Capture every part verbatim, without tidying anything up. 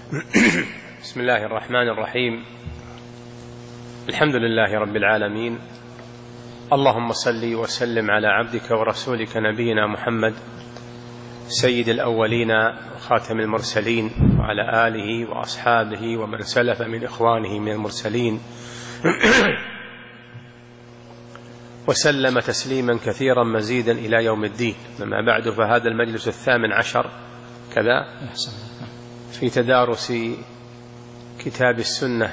بسم الله الرحمن الرحيم. الحمد لله رب العالمين، اللهم صل وسلم على عبدك ورسولك نبينا محمد سيد الأولين وخاتم المرسلين، وعلى آله وأصحابه ومن سلف من إخوانه من المرسلين وسلم تسليما كثيرا مزيدا إلى يوم الدين. أما بعد، فهذا المجلس الثامن عشر كذا في تدارس كتاب السنة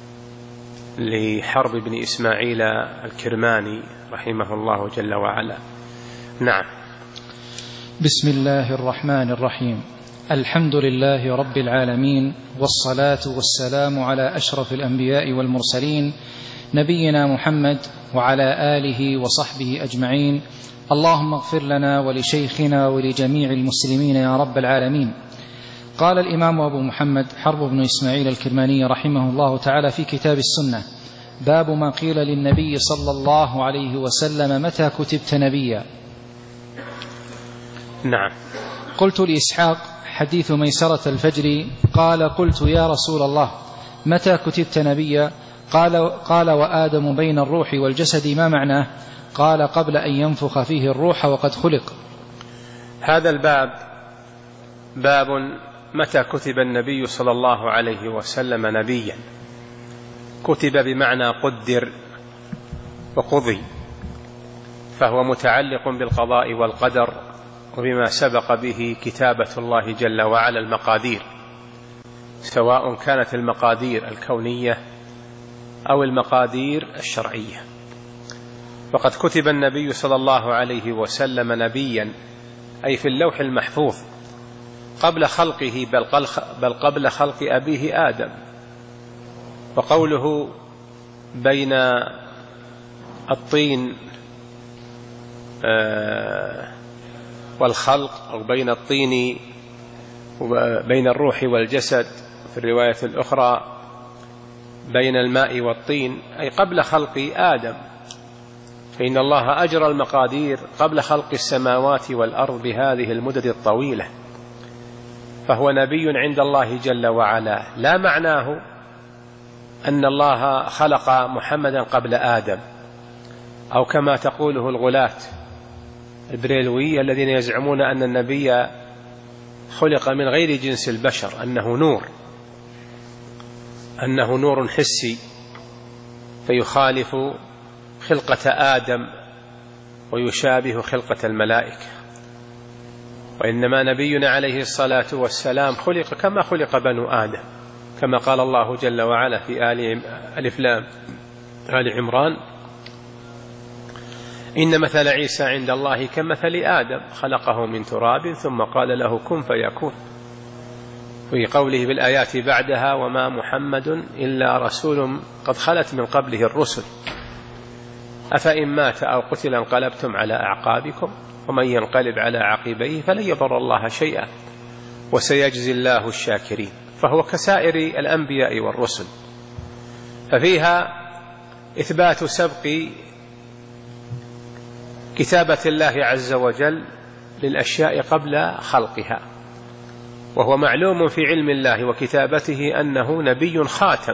لحرب بن إسماعيل الكرماني رحمه الله جل وعلا. نعم. بسم الله الرحمن الرحيم. الحمد لله رب العالمين، والصلاة والسلام على أشرف الأنبياء والمرسلين نبينا محمد وعلى آله وصحبه أجمعين. اللهم اغفر لنا ولشيخنا ولجميع المسلمين يا رب العالمين. قال الإمام أبو محمد حرب بن إسماعيل الكرماني رحمه الله تعالى في كتاب السنة: باب ما قيل للنبي صلى الله عليه وسلم: متى كتبت نبيا؟ نعم. قلت لإسحاق: حديث ميسرة الفجر. قال: قلت يا رسول الله، متى كتبت نبيا؟ قال, قال وآدم بين الروح والجسد، ما معناه؟ قال: قبل أن ينفخ فيه الروح وقد خلق. هذا الباب باب متى كتب النبي صلى الله عليه وسلم نبيا. كتب بمعنى قدر وقضي، فهو متعلق بالقضاء والقدر وبما سبق به كتابة الله جل وعلا المقادير، سواء كانت المقادير الكونية أو المقادير الشرعية. وقد كتب النبي صلى الله عليه وسلم نبيا، أي في اللوح المحفوظ قبل خلقه، بل قبل خلق أبيه آدم. وقوله بين الطين والخلق، أو بين الطين وبين الروح والجسد، في الرواية الأخرى بين الماء والطين، أي قبل خلق آدم، فإن الله أجرى المقادير قبل خلق السماوات والأرض بهذه المدد الطويلة، فهو نبي عند الله جل وعلا. لا معناه أن الله خلق محمدا قبل آدم، أو كما تقوله الغلاة البريلوية الذين يزعمون أن النبي خلق من غير جنس البشر، أنه نور أنه نور حسي فيخالف خلقة آدم ويشابه خلقة الملائكة. وإنما نبينا عليه الصلاة والسلام خلق كما خلق بنو آدم، كما قال الله جل وعلا في آل ألف لام آل عمران: إن مثل عيسى عند الله كمثل آدم، خلقه من تراب ثم قال له كن فيكون. في قوله بالآيات بعدها: وما محمد إلا رسول قد خلت من قبله الرسل أفإن مات أو قتل انقلبتم على أعقابكم ومن ينقلب على عقبيه فلن يضر الله شيئا وسيجزي الله الشاكرين. فهو كسائر الأنبياء والرسل، ففيها إثبات سبق كتابة الله عز وجل للأشياء قبل خلقها، وهو معلوم في علم الله وكتابته أنه نبي خاتم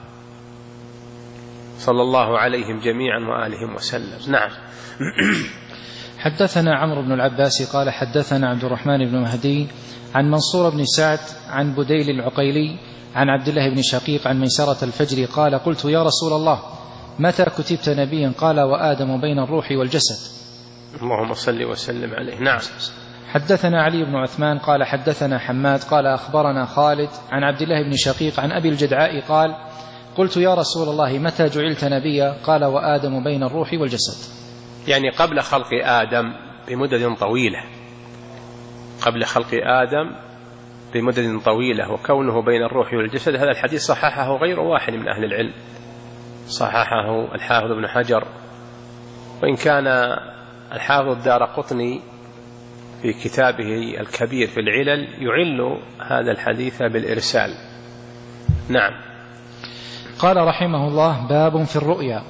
صلى الله عليهم جميعا وآلهم وسلم. نعم. حدثنا عمرو بن العباس قال حدثنا عبد الرحمن بن مهدي عن منصور بن سعد عن بديل العقيلي عن عبد الله بن شقيق عن ميسرة الفجر قال: قلت يا رسول الله، متى كتبت نبيا؟ قال: وآدم بين الروح والجسد. اللهم صل وسلم عليه. نعم. حدثنا علي بن عثمان قال حدثنا حماد قال أخبرنا خالد عن عبد الله بن شقيق عن أبي الجدعاء قال: قلت يا رسول الله، متى جعلت نبيا؟ قال: وآدم بين الروح والجسد. يعني قبل خلق آدم بمدد طويلة، قبل خلق آدم بمدد طويلة. وكونه بين الروح والجسد، هذا الحديث صححه غير واحد من أهل العلم، صححه الحافظ ابن حجر، وإن كان الحافظ الدارقطني في كتابه الكبير في العلل يعل هذا الحديث بالإرسال. نعم. قال رحمه الله: باب في الرؤيا.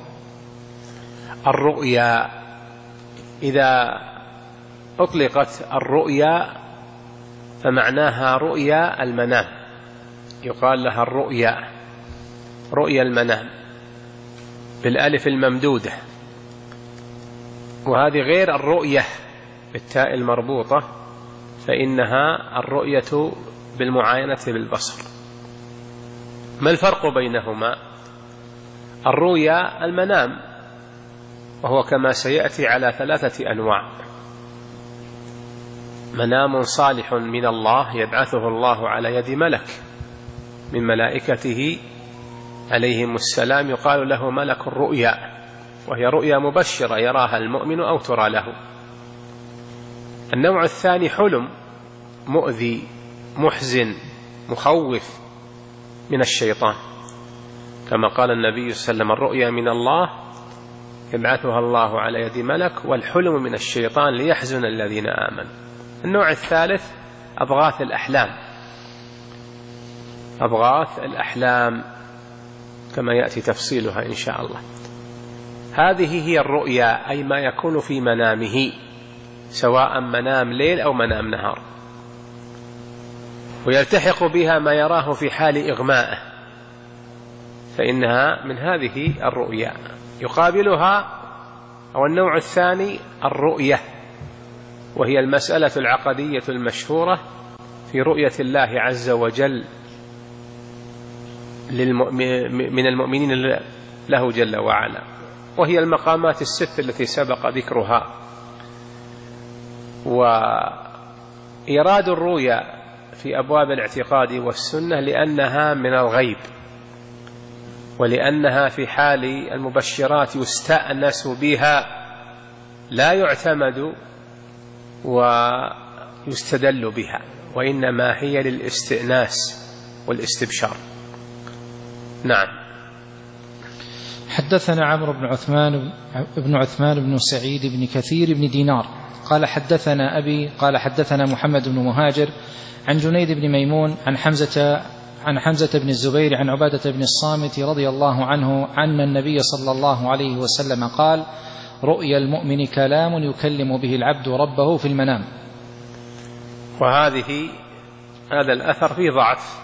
الرؤيا إذا أطلقت الرؤيا فمعناها رؤيا المنام، يقال لها الرؤيا، رؤيا المنام بالألف الممدودة، وهذه غير الرؤية بالتاء المربوطة، فإنها الرؤية بالمعاينة بالبصر. ما الفرق بينهما؟ الرؤيا المنام، وهو كما سيأتي على ثلاثة أنواع: منام صالح من الله يبعثه الله على يد ملك من ملائكته عليهم السلام، يقال له ملك الرؤيا، وهي رؤيا مبشرة يراها المؤمن أو ترى له. النوع الثاني حلم مؤذي محزن مخوف من الشيطان، كما قال النبي صلى الله عليه وسلم: الرؤيا من الله يبعثها الله على يد ملك، والحلم من الشيطان ليحزن الذين آمنوا. النوع الثالث أضغاث الأحلام، أضغاث الأحلام كما يأتي تفصيلها إن شاء الله. هذه هي الرؤيا، أي ما يكون في منامه، سواء منام ليل أو منام نهار، ويلتحق بها ما يراه في حال إغمائه، فإنها من هذه الرؤيا. يقابلها أو النوع الثاني الرؤية، وهي المسألة العقدية المشهورة في رؤية الله عز وجل من المؤمنين له جل وعلا، وهي المقامات الست التي سبق ذكرها. وإيراد الرؤيا في أبواب الاعتقاد والسنة لأنها من الغيب، ولأنها في حال المبشرات يستأنس بها، لا يعتمد ويستدل بها، وإنما هي للاستئناس والاستبشار. نعم. حدثنا عمرو بن عثمان بن عثمان بن سعيد بن كثير بن دينار قال حدثنا أبي قال حدثنا محمد بن مهاجر عن جنيد بن ميمون عن حمزة عن حمزة بن الزبير عن عبادة بن الصامت رضي الله عنه أن النبي صلى الله عليه وسلم قال: رؤيا المؤمن كلام يكلم به العبد ربه في المنام. وهذه هذا الأثر فيه ضعف،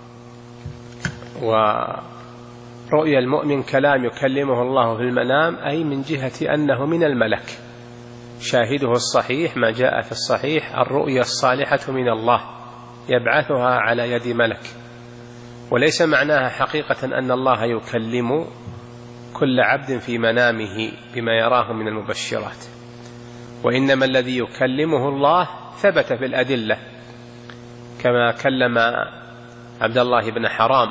ورؤيا المؤمن كلام يكلمه الله في المنام، أي من جهة أنه من الملك. شاهده الصحيح ما جاء في الصحيح: الرؤيا الصالحة من الله يبعثها على يد ملك. وليس معناها حقيقة أن الله يكلم كل عبد في منامه بما يراه من المبشرات، وإنما الذي يكلمه الله ثبت في الأدلة، كما كلم عبد الله بن حرام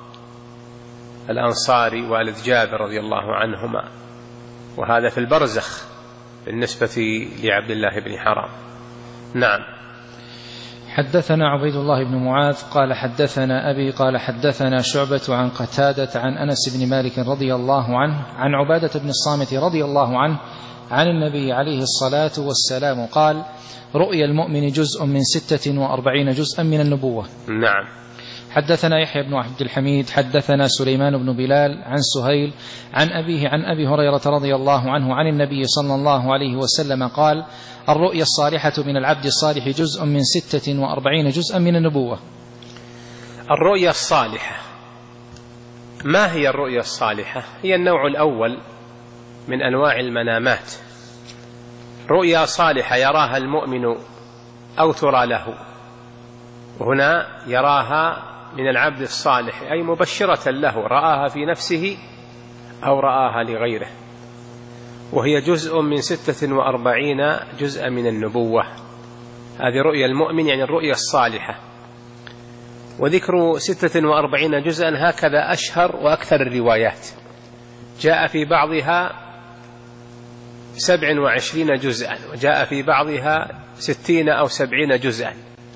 الأنصاري والد جابر رضي الله عنهما، وهذا في البرزخ بالنسبة لعبد الله بن حرام. نعم. حدثنا عبيد الله بن معاذ قال حدثنا أبي قال حدثنا شعبة عن قتادة عن أنس بن مالك رضي الله عنه عن عبادة بن الصامت رضي الله عنه عن النبي عليه الصلاة والسلام قال: رؤيا المؤمن جزء من ستة وأربعين جزءا من النبوة. نعم. حدثنا يحيى بن عبد الحميد حدثنا سليمان بن بلال عن سهيل عن أبيه عن أبي هريرة رضي الله عنه عن النبي صلى الله عليه وسلم قال: الرؤيا الصالحة من العبد الصالح جزء من ستة وأربعين جزءا من النبوة. الرؤيا الصالحة، ما هي الرؤيا الصالحة؟ هي النوع الأول من أنواع المنامات. رؤيا صالحة يراها المؤمن أو ترى له، وهنا يراها من العبد الصالح، أي مبشرة له، رآها في نفسه أو رآها لغيره، وهي جزء من ستة وأربعين جزءا من النبوة. هذه رؤيا المؤمن، يعني الرؤيا الصالحة. وذكر ستة وأربعين جزءا هكذا أشهر وأكثر الروايات، جاء في بعضها سبع وعشرين جزءا، وجاء في بعضها ستين أو سبعين جزءا.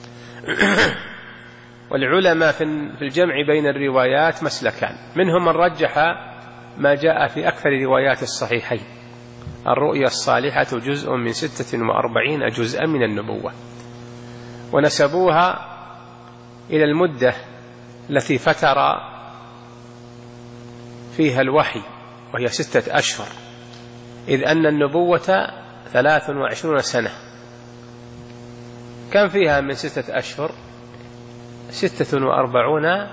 والعلماء في الجمع بين الروايات مسلكان، منهم من رجح ما جاء في أكثر روايات الصحيحين: الرؤيا الصالحة جزء من ستة وأربعين جزءا من النبوة، ونسبوها إلى المدة التي فتر فيها الوحي، وهي ستة أشهر، إذ أن النبوة ثلاث وعشرون سنة. كم فيها من ستة أشهر؟ ستة وأربعون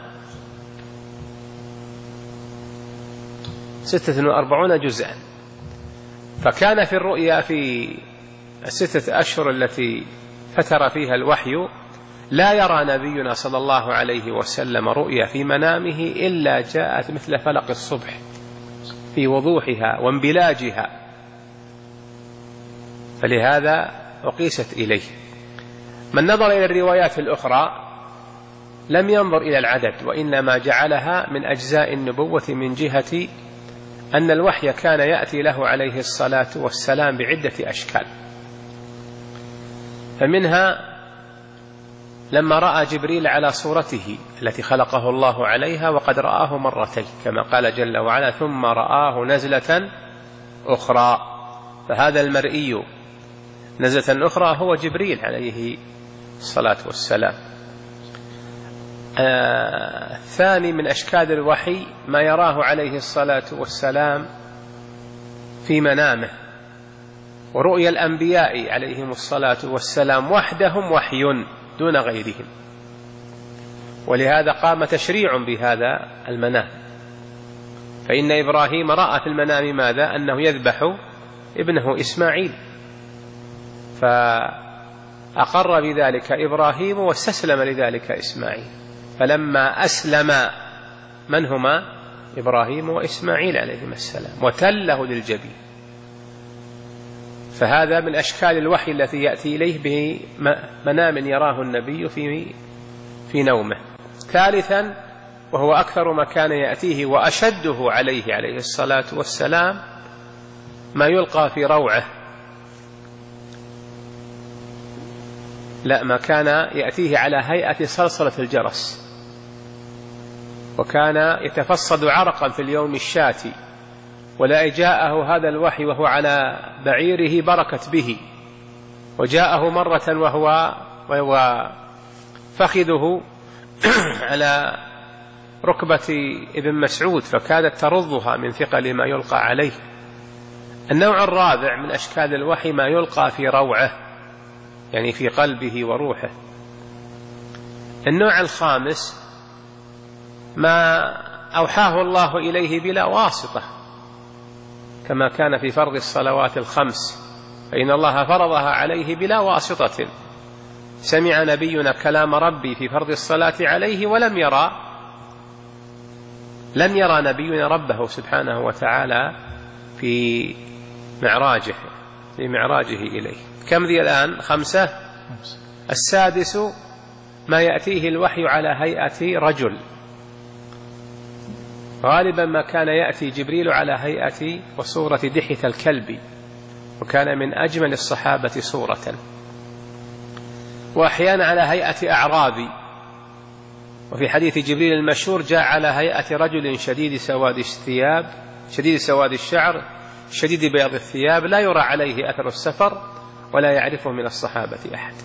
ستة وأربعون جزءا. فكان في الرؤيا في الستة أشهر التي فتر فيها الوحي لا يرى نبينا صلى الله عليه وسلم رؤيا في منامه إلا جاءت مثل فلق الصبح في وضوحها وانبلاجها، فلهذا أقيست إليه. من نظر إلى الروايات الأخرى لم ينظر إلى العدد، وإنما جعلها من أجزاء النبوة من جهة أن الوحي كان يأتي له عليه الصلاة والسلام بعدة أشكال. فمنها لما رأى جبريل على صورته التي خلقه الله عليها وقد رآه مرتين كما قال جل وعلا ثم رآه نزلة أخرى، فهذا المرئي نزلة أخرى هو جبريل عليه الصلاة والسلام. آه ثاني من أشكال الوحي ما يراه عليه الصلاة والسلام في منامه، ورؤيا الأنبياء عليهم الصلاة والسلام وحدهم وحي دون غيرهم، ولهذا قام تشريع بهذا المنام. فإن إبراهيم رأى في المنام ماذا؟ أنه يذبح ابنه إسماعيل، فأقر بذلك إبراهيم واستسلم لذلك إسماعيل، فلما أسلم من هما؟ إبراهيم وإسماعيل عليهما السلام، وتله للجبين. فهذا من أشكال الوحي التي يأتي إليه به منام يراه النبي في في نومه. ثالثا وهو أكثر ما كان يأتيه وأشده عليه عليه الصلاة والسلام ما يلقى في روعه، لا ما كان يأتيه على هيئة صلصلة الجرس، وكان يتفصد عرقا في اليوم الشاتي، ولا جاءه هذا الوحي وهو على بعيره بركت به، وجاءه مرة وهو, وهو فخذه على ركبة ابن مسعود فكادت ترضها من ثقل ما يلقى عليه. النوع الرابع من أشكال الوحي ما يلقى في روعه، يعني في قلبه وروحه. النوع الخامس ما أوحاه الله إليه بلا واسطة، كما كان في فرض الصلوات الخمس، فإن الله فرضها عليه بلا واسطة. سمع نبينا كلام ربي في فرض الصلاة عليه ولم يرى لم يرى نبينا ربه سبحانه وتعالى في معراجه في معراجه إليه. كم ذي الآن؟ خمسة. السادس ما يأتيه الوحي على هيئة رجل، غالبا ما كان يأتي جبريل على هيئة وصورة دحية الكلب، وكان من أجمل الصحابة صورة، وأحيانا على هيئة أعرابي. وفي حديث جبريل المشهور جاء على هيئة رجل شديد سواد الثياب شديد سواد الشعر شديد بياض الثياب لا يرى عليه أثر السفر ولا يعرفه من الصحابة أحد.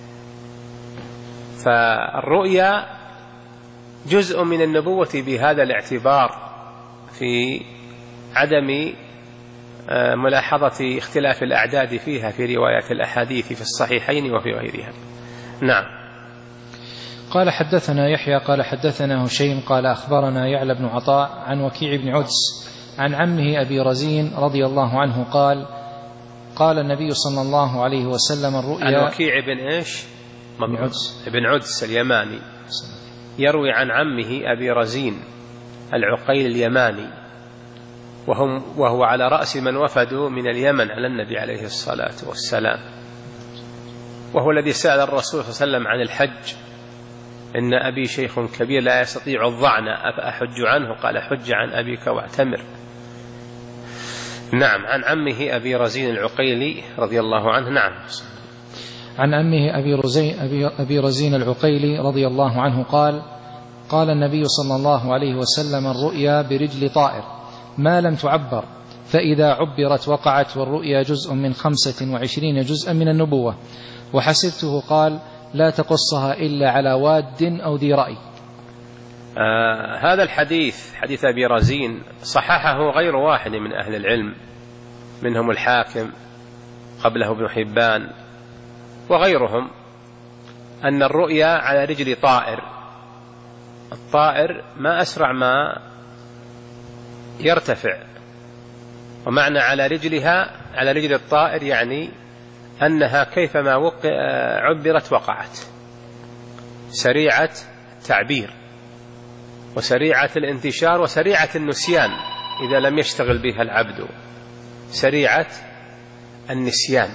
فالرؤيا جزء من النبوة بهذا الاعتبار في عدم ملاحظة اختلاف الأعداد فيها في رواية الأحاديث في الصحيحين وفي غيرها. نعم. قال حدثنا يحيى قال حدثنا هشيم قال أخبرنا يعلى بن عطاء عن وكيع بن عدس عن عمه أبي رزين رضي الله عنه قال قال النبي صلى الله عليه وسلم الرؤيا. عن وكيع بن إيش؟ بن عدس بن عدس اليماني، يروي عن عمه أبي رزين العقيل اليماني، وهم وهو على رأس من وفدوا من اليمن على النبي عليه الصلاة والسلام، وهو الذي سأل الرسول صلى الله عليه وسلم عن الحج: إن أبي شيخ كبير لا يستطيع الظعن أفأحج عنه؟ قال: حج عن أبيك واعتمر. نعم. عن عمه أبي رزين العقيلي رضي الله عنه. نعم. عن عمه أبي رزين, أبي, أبي رزين العقيلي رضي الله عنه قال قال النبي صلى الله عليه وسلم الرؤيا برجل طائر ما لم تعبر، فإذا عبرت وقعت، والرؤيا جزء من خمسة وعشرين جزءا من النبوة، وحسبته قال لا تقصها إلا على واد أو ذي رأي. آه هذا الحديث حديث أبي رزين صححه غير واحد من أهل العلم، منهم الحاكم قبله ابن حبان وغيرهم، أن الرؤيا على رجل طائر الطائر ما أسرع ما يرتفع. ومعنى على رجلها، على رجل الطائر، يعني أنها كيفما وقع عبرت وقعت، سريعة التعبير وسريعة الانتشار وسريعة النسيان إذا لم يشتغل بها العبد، سريعة النسيان.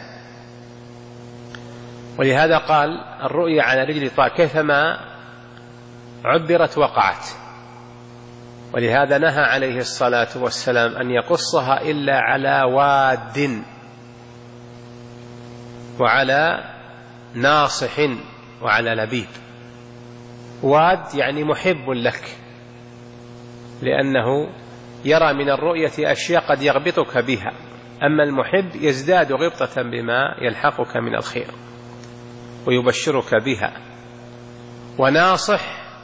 ولهذا قال الرؤيا على رجل الطائر كيفما عبرت وقعت. ولهذا نهى عليه الصلاة والسلام أن يقصها إلا على واد وعلى ناصح وعلى لبيب. واد يعني محب لك، لأنه يرى من الرؤية أشياء قد يغبطك بها، أما المحب يزداد غبطة بما يلحقك من الخير ويبشرك بها. وناصح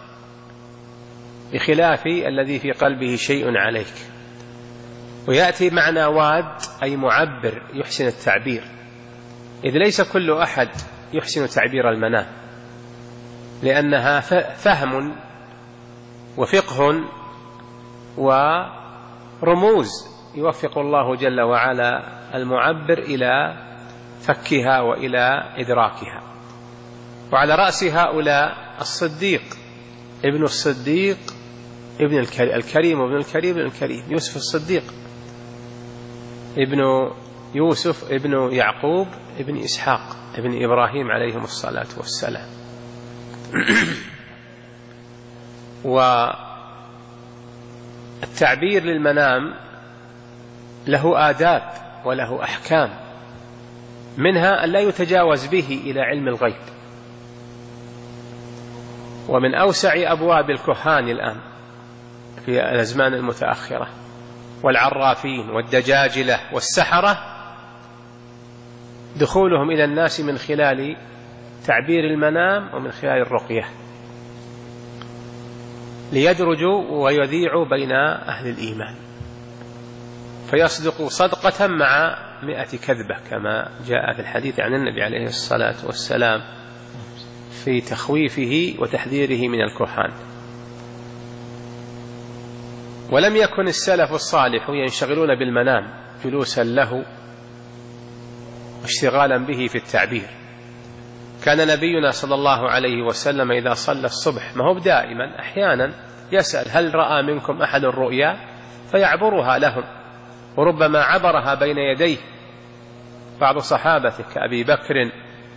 بخلاف الذي في قلبه شيء عليك. ويأتي معنى واد أي معبر يحسن التعبير، إذ ليس كل أحد يحسن تعبير المنام، لأنها فهم وفقه ورموز يوفق الله جل وعلا المعبر إلى فكها وإلى إدراكها. وعلى رأس هؤلاء الصديق ابن الصديق ابن الكريم وابن الكريم ابن الكريم يوسف الصديق ابن يوسف ابن يعقوب ابن إسحاق ابن إبراهيم عليهم الصلاة والسلام. والتعبير للمنام له آداب وله أحكام، منها أن لا يتجاوز به إلى علم الغيب. ومن أوسع أبواب الكهان الآن في الأزمان المتأخرة والعرافين والدجاجلة والسحرة دخولهم إلى الناس من خلال تعبير المنام ومن خلال الرقية، ليدرجوا ويذيعوا بين أهل الإيمان، فيصدقوا صدقة مع مئة كذبة كما جاء في الحديث عن النبي عليه الصلاة والسلام في تخويفه وتحذيره من الكهان. ولم يكن السلف الصالح ينشغلون بالمنام جلوسا له واشتغالا به في التعبير. كان نبينا صلى الله عليه وسلم إذا صلى الصبح، ما هو دائما، أحيانا يسأل هل رأى منكم أحد الرؤيا فيعبرها لهم، وربما عبرها بين يديه بعض صحابته كأبي بكر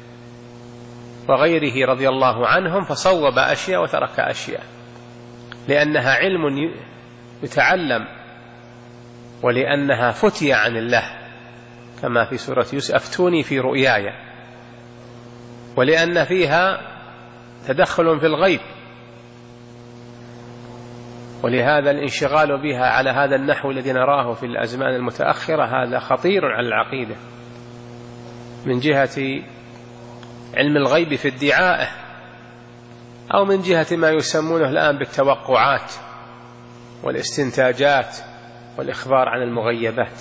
وغيره رضي الله عنهم، فصوب أشياء وترك أشياء، لأنها علم يتعلم، ولأنها فتي عن الله كما في سورة يوسف أفتوني في رؤياي، ولأن فيها تدخل في الغيب. ولهذا الانشغال بها على هذا النحو الذي نراه في الأزمان المتأخرة هذا خطير على العقيدة من جهة علم الغيب في ادعائه، أو من جهة ما يسمونه الآن بالتوقعات والاستنتاجات والإخبار عن المغيبات.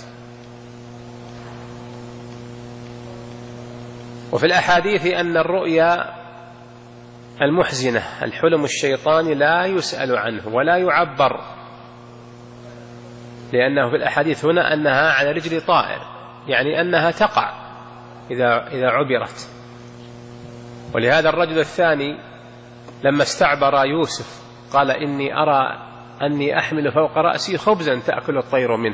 وفي الأحاديث أن الرؤيا المحزنة الحلم الشيطاني لا يسأل عنه ولا يعبر، لأنه في الأحاديث هنا أنها على رجل طائر، يعني أنها تقع إذا, إذا عبرت. ولهذا الرجل الثاني لما استعبر يوسف قال إني أرى أني أحمل فوق رأسي خبزا تأكل الطير منه،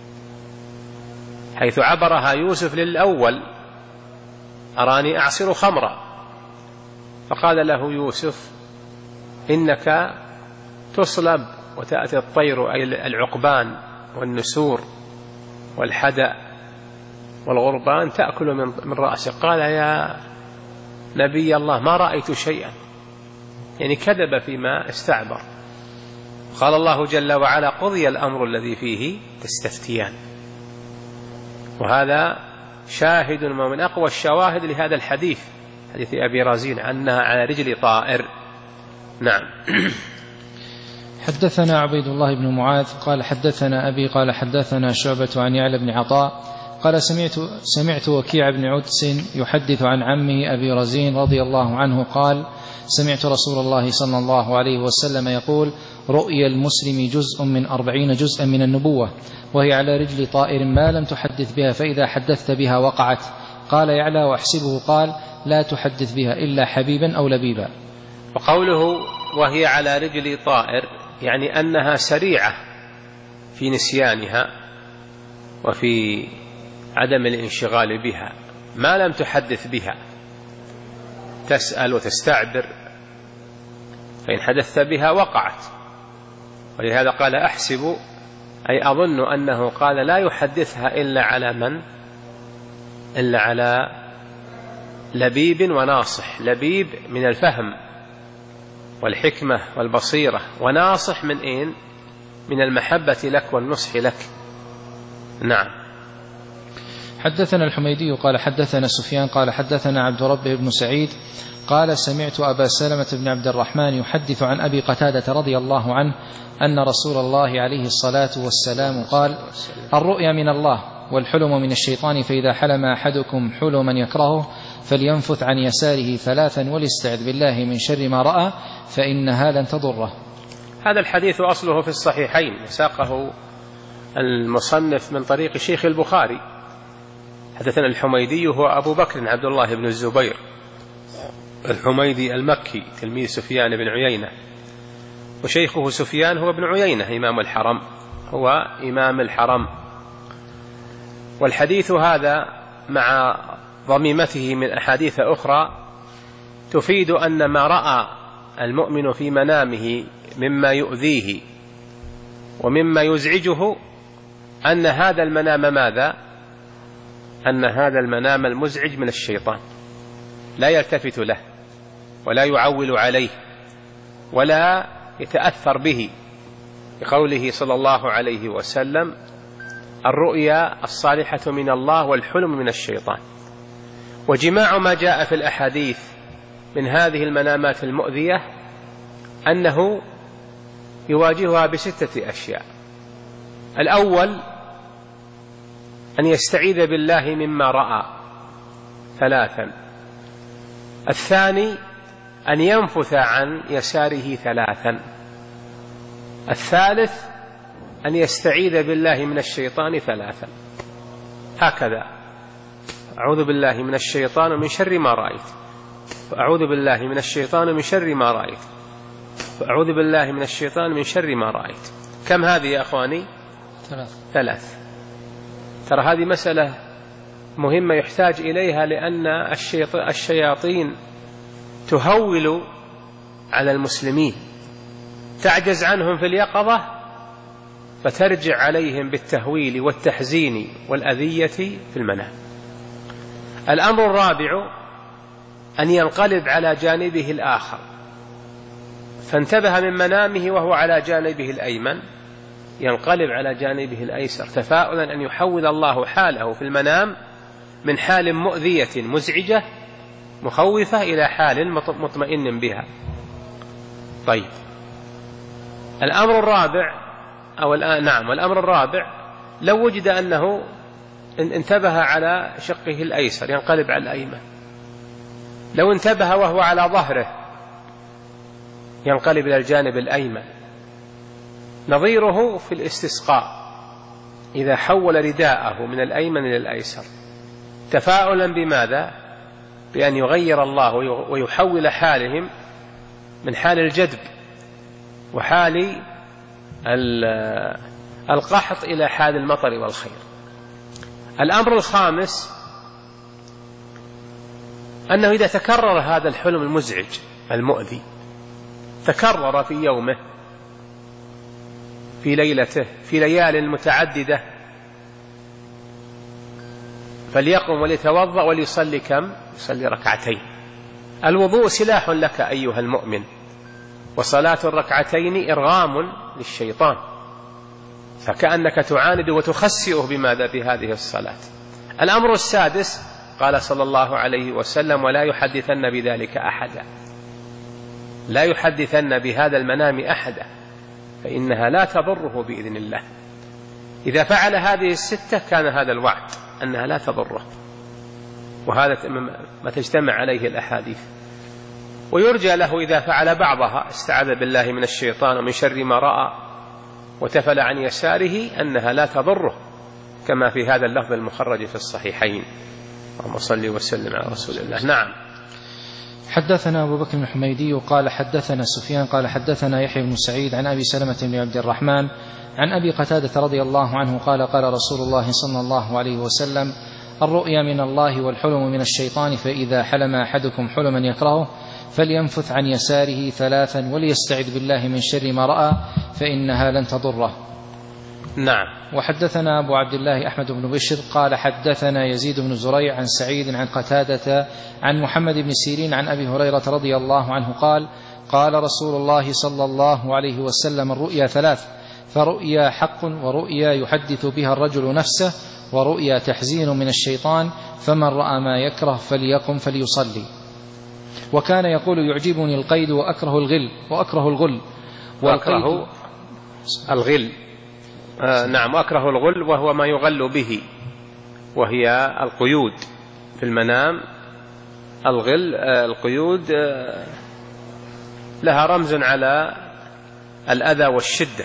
حيث عبرها يوسف للأول أراني أعصر خمرا، فقال له يوسف إنك تصلب وتأتي الطير أي العقبان والنسور والحدأ والغربان تأكل من رأسه. قال يا نبي الله ما رأيت شيئا، يعني كذب فيما استعبر. قال الله جل وعلا قضي الأمر الذي فيه تستفتيان. وهذا شاهد ومن أقوى الشواهد لهذا الحديث، حديث أبي رازين أنها على رجل طائر. نعم. حدثنا عبيد الله بن معاذ قال حدثنا أبي قال حدثنا شعبة عن يعلى بن عطاء قال سمعت, سمعت وكيع بن عدس يحدث عن عمه أبي رزين رضي الله عنه قال سمعت رسول الله صلى الله عليه وسلم يقول: رؤيا المسلم جزء من أربعين جزءا من النبوة، وهي على رجل طائر ما لم تحدث بها، فإذا حدثت بها وقعت. قال يعلى: وأحسبه قال: لا تحدث بها إلا حبيبا أو لبيبا. وقوله وهي على رجل طائر يعني أنها سريعة في نسيانها وفي عدم الانشغال بها، ما لم تحدث بها، تسأل وتستعبر، فإن حدثت بها وقعت. ولهذا قال أحسب، أي أظن أنه قال لا يحدثها إلا على من؟ إلا على لبيب وناصح. لبيب من الفهم والحكمة والبصيرة، وناصح من إين؟ من المحبة لك والنصح لك. نعم. حدثنا الحميدي قال حدثنا سفيان قال حدثنا عبد ربه بن سعيد قال: سمعت أبا سلمة بن عبد الرحمن يحدث عن أبي قتادة رضي الله عنه أن رسول الله عليه الصلاة والسلام قال: الرؤيا من الله والحلم من الشيطان، فإذا حلم أحدكم حلما يكرهه فلينفث عن يساره ثلاثا وليستعذ بالله من شر ما رأى فإنها لن تضره. هذا الحديث أصله في الصحيحين، وساقه المصنف من طريق شيخ البخاري. حدثنا الحميدي هو أبو بكر عبد الله بن الزبير الحميدي المكي تلميذ سفيان بن عيينة، وشيخه سفيان هو ابن عيينة إمام الحرم، هو إمام الحرم. والحديث هذا مع ضميمته من أحاديث أخرى تفيد أن ما رأى المؤمن في منامه مما يؤذيه ومما يزعجه أن هذا المنام ماذا؟ أن هذا المنام المزعج من الشيطان، لا يلتفت له ولا يعول عليه ولا يتأثر به، بقوله صلى الله عليه وسلم: الرؤيا الصالحة من الله والحلم من الشيطان. وجماع ما جاء في الأحاديث من هذه المنامات المؤذية أنه يواجهها بستة أشياء. الأول أن يستعيذ بالله مما رأى ثلاثا. الثاني أن ينفث عن يساره ثلاثا. الثالث أن يستعيذ بالله من الشيطان ثلاثا. هكذا: أعوذ بالله من الشيطان من شر ما رأيت، وأعوذ بالله من الشيطان من شر ما رأيت، وأعوذ بالله من الشيطان من شر ما رأيت. كم هذه يا أخواني؟ ثلاث. ثلاث. ترى هذه مسألة مهمة يحتاج إليها، لأن الشياطين تهول على المسلمين، تعجز عنهم في اليقظة فترجع عليهم بالتهويل والتحزين والأذية في المنام. الأمر الرابع أن ينقلب على جانبه الآخر، فانتبه من منامه وهو على جانبه الأيمن ينقلب على جانبه الأيسر، تفاؤلا أن يحول الله حاله في المنام من حال مؤذية مزعجة مخوفة إلى حال مطمئن بها. طيب، الأمر الرابع أو الآن نعم الأمر الرابع لو وجد أنه انتبه على شقه الأيسر ينقلب على الأيمن، لو انتبه وهو على ظهره ينقلب إلى الجانب الأيمن. نظيره في الاستسقاء إذا حول رداءه من الأيمن إلى الأيسر، تفاؤلا بماذا؟ بأن يغير الله ويحول حالهم من حال الجدب وحال القحط إلى حال المطر والخير. الأمر الخامس أنه إذا تكرر هذا الحلم المزعج المؤذي، تكرر في يومه، في ليلته، في ليال متعددة، فليقم وليتوضأ وليصلي كم؟ يصلي ركعتين. الوضوء سلاح لك أيها المؤمن، وصلاة الركعتين إرغام للشيطان، فكأنك تعاند وتخسئه بماذا؟ بهذه الصلاة. الأمر السادس قال صلى الله عليه وسلم: ولا يحدثن بذلك أحدا، لا يحدثن بهذا المنام أحدا، فإنها لا تضره بإذن الله. إذا فعل هذه الستة كان هذا الوعد أنها لا تضره، وهذا ما تجتمع عليه الأحاديث. ويرجى له إذا فعل بعضها استعاذ بالله من الشيطان ومن شر ما رأى وتفل عن يساره أنها لا تضره، كما في هذا اللفظ المخرج في الصحيحين. اللهم صل وسلم على رسول الله. نعم. حدثنا أبو بكر الحميدي قال حدثنا سفيان قال حدثنا يحيى بن سعيد عن أبي سلمة بن عبد الرحمن عن أبي قتادة رضي الله عنه قال قال رسول الله صلى الله عليه وسلم: الرؤيا من الله والحلم من الشيطان، فإذا حلم أحدكم حلما يكرهه فلينفث عن يساره ثلاثا وليستعذ بالله من شر ما رأى فإنها لن تضره. نعم. وحدثنا أبو عبد الله أحمد بن بشر قال حدثنا يزيد بن زريع عن سعيد عن قتادة عن محمد بن سيرين عن أبي هريرة رضي الله عنه قال قال رسول الله صلى الله عليه وسلم: الرؤيا ثلاث، فرؤيا حق ورؤيا يحدث بها الرجل نفسه ورؤيا تحزين من الشيطان، فمن رأى ما يكره فليقم فليصلي. وكان يقول: يعجبني القيد وأكره الغل وأكره الغل وأكره الغل آه نعم وأكره الغل وهو ما يغل به، وهي القيود في المنام. الغل آه القيود آه لها رمز على الأذى والشدة.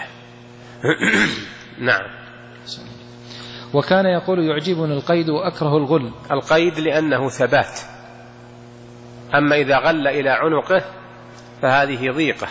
نعم. وكان يقول: يعجبني القيد وأكره الغل. القيد لأنه ثبات، أما إذا غل إلى عنقه فهذه ضيقة.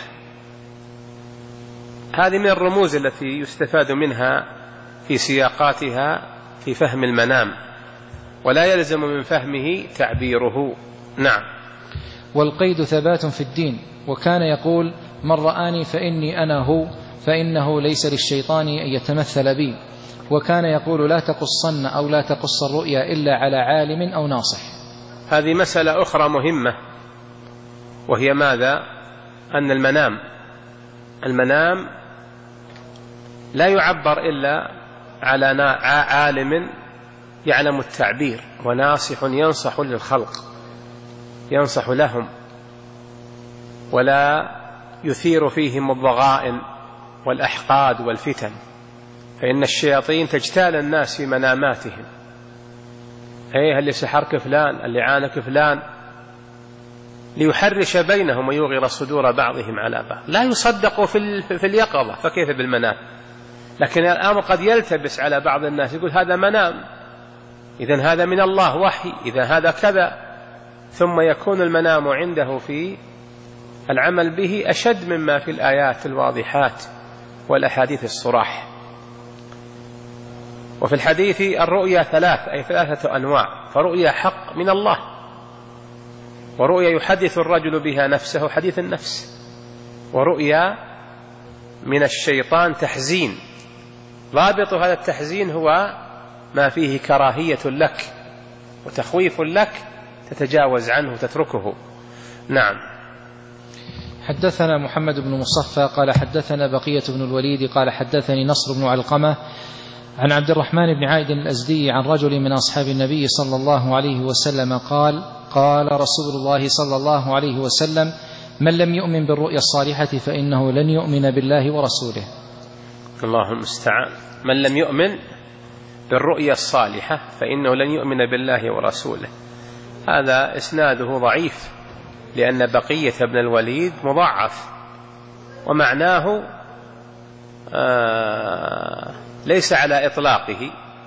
هذه من الرموز التي يستفاد منها في سياقاتها في فهم المنام، ولا يلزم من فهمه تعبيره. نعم. والقيد ثبات في الدين. وكان يقول: من رآني فإني أنا هو، فإنه ليس للشيطان أن يتمثل بي. وكان يقول: لا تقصن أو لا تقص الرؤيا إلا على عالم أو ناصح. هذه مسألة أخرى مهمة، وهي ماذا؟ أن المنام المنام لا يعبر إلا على عالم يعلم التعبير وناصح ينصح للخلق، ينصح لهم ولا يثير فيهم الضغائن والأحقاد والفتن، فإن الشياطين تجتال الناس في مناماتهم. ايه اللي سحرك فلان، اللي عانك فلان، ليحرش بينهم ويغير صدور بعضهم على بعض. لا يصدقوا في, في اليقظة، فكيف بالمنام؟ لكن الأمر قد يلتبس على بعض الناس، يقول هذا منام، إذن هذا من الله وحي، إذا هذا كذا، ثم يكون المنام عنده في العمل به أشد مما في الآيات الواضحات والأحاديث الصراح. وفي الحديث الرؤيا ثلاث، أي ثلاثة أنواع: فرؤيا حق من الله، ورؤيا يحدث الرجل بها نفسه حديث النفس، ورؤيا من الشيطان تحزين. ضابط هذا التحزين هو ما فيه كراهية لك وتخويف لك تتجاوز عنه وتتركه. نعم. حدثنا محمد بن مصفى قال حدثنا بقية بن الوليد قال حدثني نصر بن علقمة عن عبد الرحمن بن عائد الأزدي عن رجل من أصحاب النبي صلى الله عليه وسلم قال قال رسول الله صلى الله عليه وسلم: من لم يؤمن بالرؤيا الصالحة فإنه لن يؤمن بالله ورسوله. الله المستعان. من لم يؤمن بالرؤيا الصالحة فإنه لن يؤمن بالله ورسوله. هذا إسناده ضعيف، لأن بقية بن الوليد مضاعف، ومعناه آه ليس على إطلاقه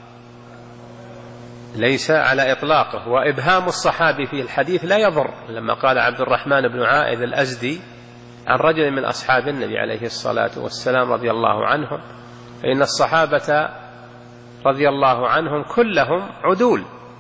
ليس على إطلاقه وإبهام الصحابي في الحديث لا يضر. لما قال عبد الرحمن بن عائد الأزدي عن رجل من أصحاب النبي عليه الصلاة والسلام رضي الله عنهم، فإن الصحابة رضي الله عنهم كلهم عدول.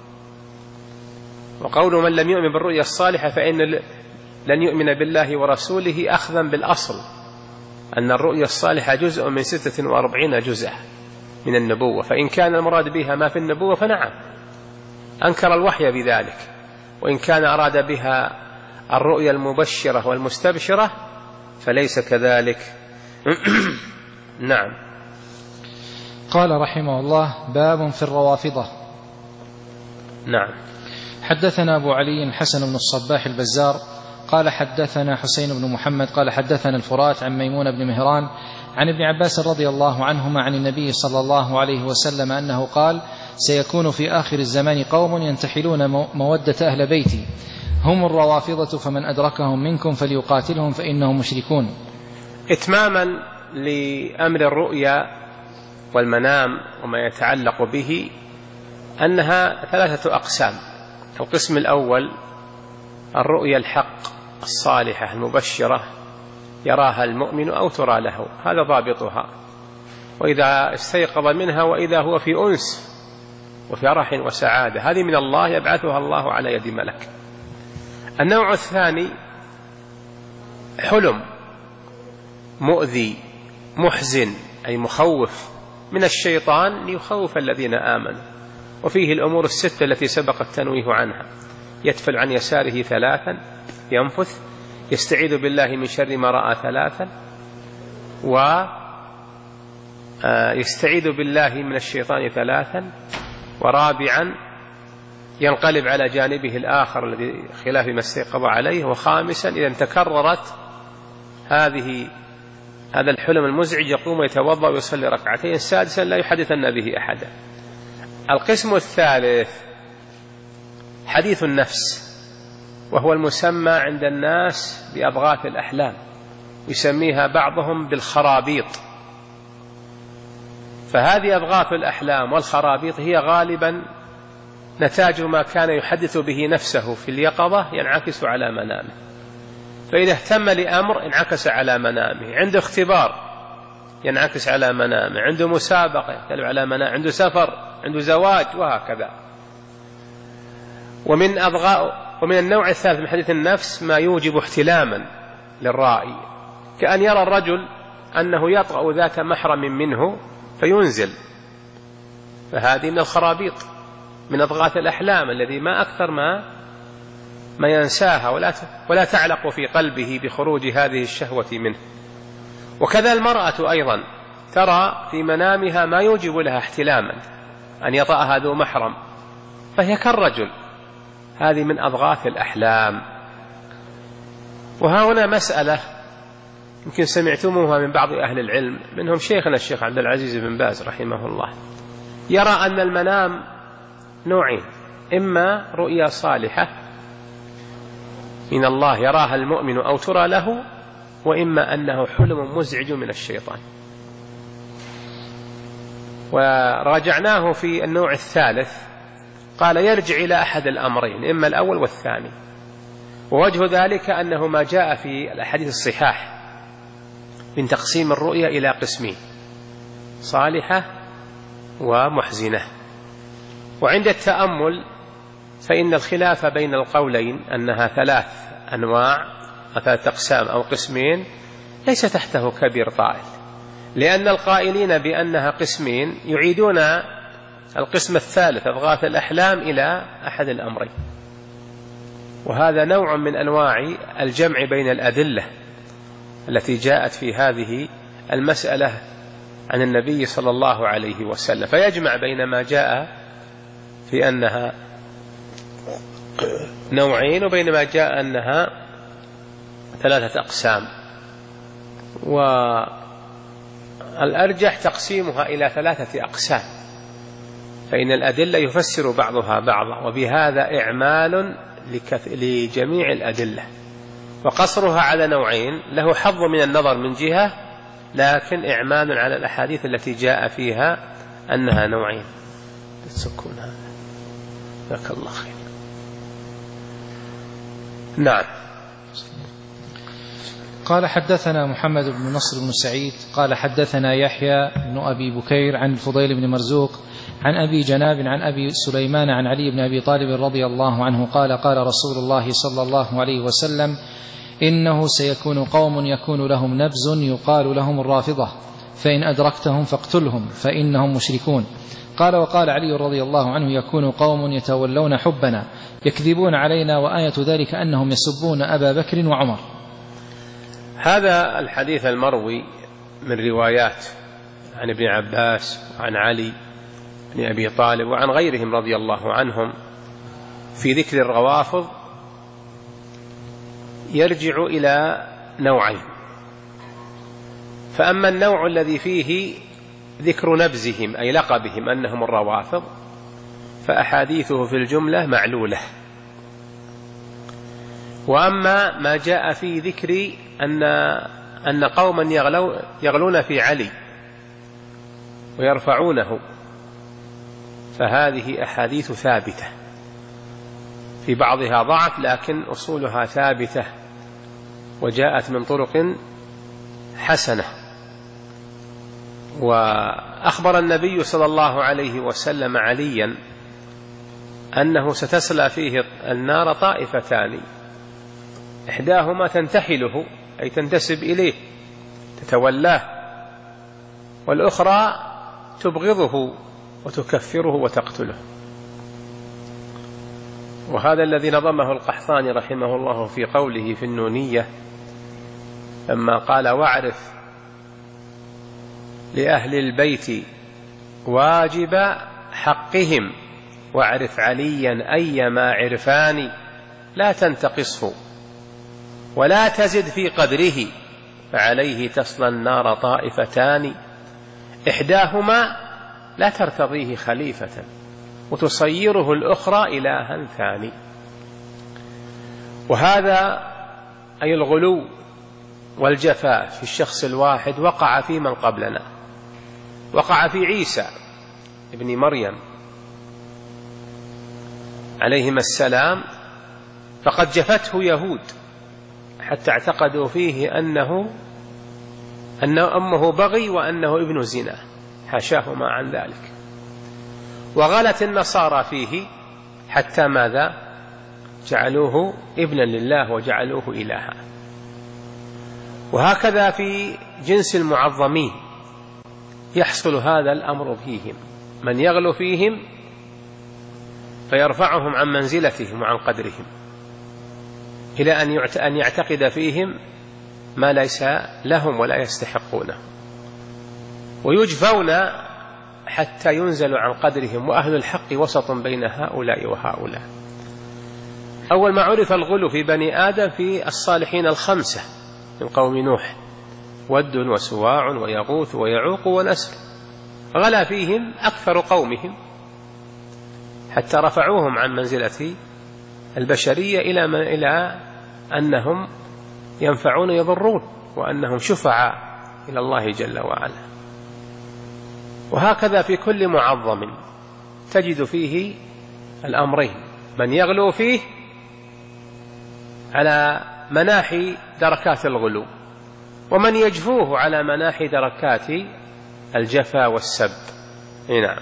وقول من لم يؤمن بالرؤيا الصالحة فإن لن يؤمن بالله ورسوله أخذا بالأصل أن الرؤيا الصالحة جزء من ستة وأربعين جزءا من النبوة، فإن كان المراد بها ما في النبوة فنعم، أنكر الوحي بذلك. وإن كان أراد بها الرؤيا المبشرة والمستبشرة فليس كذلك. نعم. قال رحمه الله: باب في الروافضة. نعم. حدثنا أبو علي الحسن بن الصباح البزار قال حدثنا حسين بن محمد قال حدثنا الفرات عن ميمون بن مهران عن ابن عباس رضي الله عنهما عن النبي صلى الله عليه وسلم أنه قال: سيكون في آخر الزمان قوم ينتحلون مودة أهل بيتي، هم الروافضة فمن أدركهم منكم فليقاتلهم فإنهم مشركون. إتماما لأمر الرؤيا والمنام وما يتعلق به أنها ثلاثة أقسام. القسم الأول الرؤيا الحق الصالحة المبشرة يراها المؤمن أو ترى له، هذا ضابطها، وإذا استيقظ منها وإذا هو في أنس وفرح وسعادة، هذه من الله يبعثها الله على يد ملك. النوع الثاني حلم مؤذي محزن أي مخوف من الشيطان ليخوف الذين آمنوا، وفيه الأمور الستة التي سبق التنويه عنها: يتفل عن يساره ثلاثا، ينفث، يستعيذ بالله من شر ما رأى ثلاثا، ويستعيذ بالله من الشيطان ثلاثا، ورابعا ينقلب على جانبه الآخر الذي خلاف ما استيقظ عليه، وخامسا إذا تكررت هذه هذا الحلم المزعج يقوم يتوضأ ويصلي ركعتين، سادسا لا يحدثن به أحدا. القسم الثالث حديث النفس، وهو المسمى عند الناس بأضغاث الأحلام، يسميها بعضهم بالخرابيط. فهذه أضغاث الأحلام والخرابيط هي غالبا نتاج ما كان يحدث به نفسه في اليقظة ينعكس على منامه، فإذا اهتم لأمر انعكس على منامه، عنده اختبار ينعكس على منامه، عنده مسابقة ينعكس على منامه، عنده سفر، عنده زواج، وهكذا. ومن أضغاء ومن النوع الثالث من حديث النفس ما يوجب احتلاما للرائي، كأن يرى الرجل أنه يطأ ذات محرم منه فينزل، فهذه من الخرابيط من أضغاث الأحلام الذي ما أكثر ما ما ينساها ولا ولا تعلق في قلبه بخروج هذه الشهوة منه. وكذا المرأة أيضا ترى في منامها ما يوجب لها احتلاما، أن يطأها ذو محرم، فهي كالرجل، هذه من أضغاث الأحلام. وها هنا مسألة يمكن سمعتموها من بعض أهل العلم، منهم شيخنا الشيخ عبد العزيز بن باز رحمه الله، يرى أن المنام نوعين: إما رؤيا صالحة من الله يراها المؤمن أو ترى له، وإما أنه حلم مزعج من الشيطان. وراجعناه في النوع الثالث قال يرجع إلى أحد الأمرين، إما الأول والثاني، ووجه ذلك أنه ما جاء في الأحاديث الصحاح من تقسيم الرؤيا إلى قسمين: صالحة ومحزنة. وعند التأمل فإن الخلاف بين القولين أنها ثلاث أنواع ثلاث أقسام أو قسمين ليس تحته كبير طائل، لأن القائلين بأنها قسمين يعيدون القسم الثالث أضغاث الأحلام إلى أحد الأمرين، وهذا نوع من أنواع الجمع بين الأدلة التي جاءت في هذه المسألة عن النبي صلى الله عليه وسلم، فيجمع بين ما جاء في أنها نوعين وبين ما جاء أنها ثلاثة أقسام. والأرجح تقسيمها إلى ثلاثة أقسام، فإن الأدلة يفسر بعضها بعضا، وبهذا إعمال لجميع الأدلة، وقصرها على نوعين له حظ من النظر من جهة، لكن إعمال على الأحاديث التي جاء فيها أنها نوعين. تسكون هذا جزاك الله خير. نعم. قال حدثنا محمد بن نصر بن سعيد قال حدثنا يحيى بن أبي بكير عن الفضيل بن مرزوق عن أبي جناب عن أبي سليمان عن علي بن أبي طالب رضي الله عنه قال قال رسول الله صلى الله عليه وسلم: إنه سيكون قوم يكون لهم نبز يقال لهم الرافضة، فإن أدركتهم فاقتلهم فإنهم مشركون. قال وقال علي رضي الله عنه: يكون قوم يتولون حبنا يكذبون علينا، وآية ذلك أنهم يسبون أبا بكر وعمر. هذا الحديث المروي من روايات عن ابن عباس وعن علي بن أبي طالب وعن غيرهم رضي الله عنهم في ذكر الروافض يرجع إلى نوعين: فأما النوع الذي فيه ذكر نبزهم أي لقبهم أنهم الروافض فأحاديثه في الجملة معلولة، وأما ما جاء في ذكر أن أن قوما يغلو يغلون في علي ويرفعونه، فهذه أحاديث ثابتة، في بعضها ضعف لكن أصولها ثابتة وجاءت من طرق حسنة. وأخبر النبي صلى الله عليه وسلم عليا أنه ستسلى فيه النار طائفتان، إحداهما تنتحله أي تنتسب إليه تتولاه، والأخرى تبغضه وتكفره وتقتله. وهذا الذي نظمه القحطاني رحمه الله في قوله في النونية لما قال: واعرف لأهل البيت واجب حقهم، واعرف عليا أيما عرفان، لا تنتقصه ولا تزد في قدره، فعليه تصلى النار طائفتان، إحداهما لا ترتضيه خليفة وتصيره الأخرى إلها ثاني. وهذا أي الغلو والجفاء في الشخص الواحد وقع في من قبلنا، وقع في عيسى ابن مريم عليهما السلام، فقد جفته يهود حتى اعتقدوا فيه أنه أن أمه بغي وأنه ابن زنا، حاشاهما عن ذلك. وغلت النصارى فيه حتى ماذا؟ جعلوه ابنا لله وجعلوه إلها. وهكذا في جنس المعظمين يحصل هذا الأمر فيهم، من يغلو فيهم فيرفعهم عن منزلتهم وعن قدرهم إلى أن يعتقد فيهم ما ليس لهم ولا يستحقونه، ويجفون حتى ينزلوا عن قدرهم. وأهل الحق وسط بين هؤلاء وهؤلاء. أول ما عرف الغلو في بني آدم في الصالحين الخمسة من قوم نوح: ود وسواع ويغوث ويعوق ونسر، غلا فيهم أكثر قومهم حتى رفعوهم عن منزلة البشرية إلى من إلى أنهم ينفعون يضرون، وأنهم شفعاء إلى الله جل وعلا. وهكذا في كل معظم تجد فيه الأمرين: من يغلو فيه على مناحي دركات الغلو، ومن يجفوه على مناحي دركات الجفا والسب. نعم.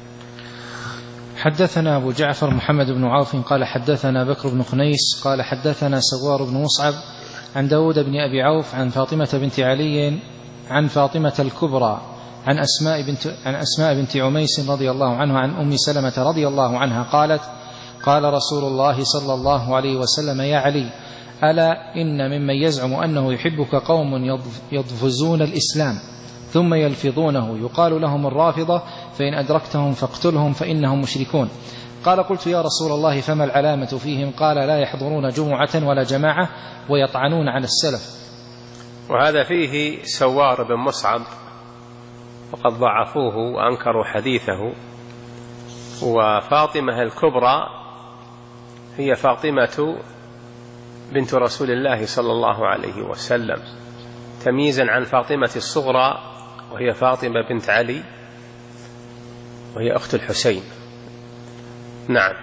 حدثنا أبو جعفر محمد بن عوف قال حدثنا بكر بن خنيس قال حدثنا سوار بن مصعب عن داود بن أبي عوف عن فاطمة بنت علي عن فاطمة الكبرى عن أسماء بنت, عن أسماء بنت عميس رضي الله عنها عن أم سلمة رضي الله عنها قالت: قال رسول الله صلى الله عليه وسلم: يا علي، ألا إن ممن يزعم أنه يحبك قوم يضفزون الإسلام ثم يلفظونه يقال لهم الرافضة، فإن أدركتهم فاقتلهم فإنهم مشركون. قال: قلت يا رسول الله فما العلامة فيهم؟ قال: لا يحضرون جمعة ولا جماعة ويطعنون على السلف. وهذا فيه سوار بن مصعب وقد ضعفوه وأنكروا حديثه. وفاطمة الكبرى هي فاطمة بنت رسول الله صلى الله عليه وسلم، تمييزا عن فاطمة الصغرى وهي فاطمة بنت علي وهي أخت الحسين. نعم.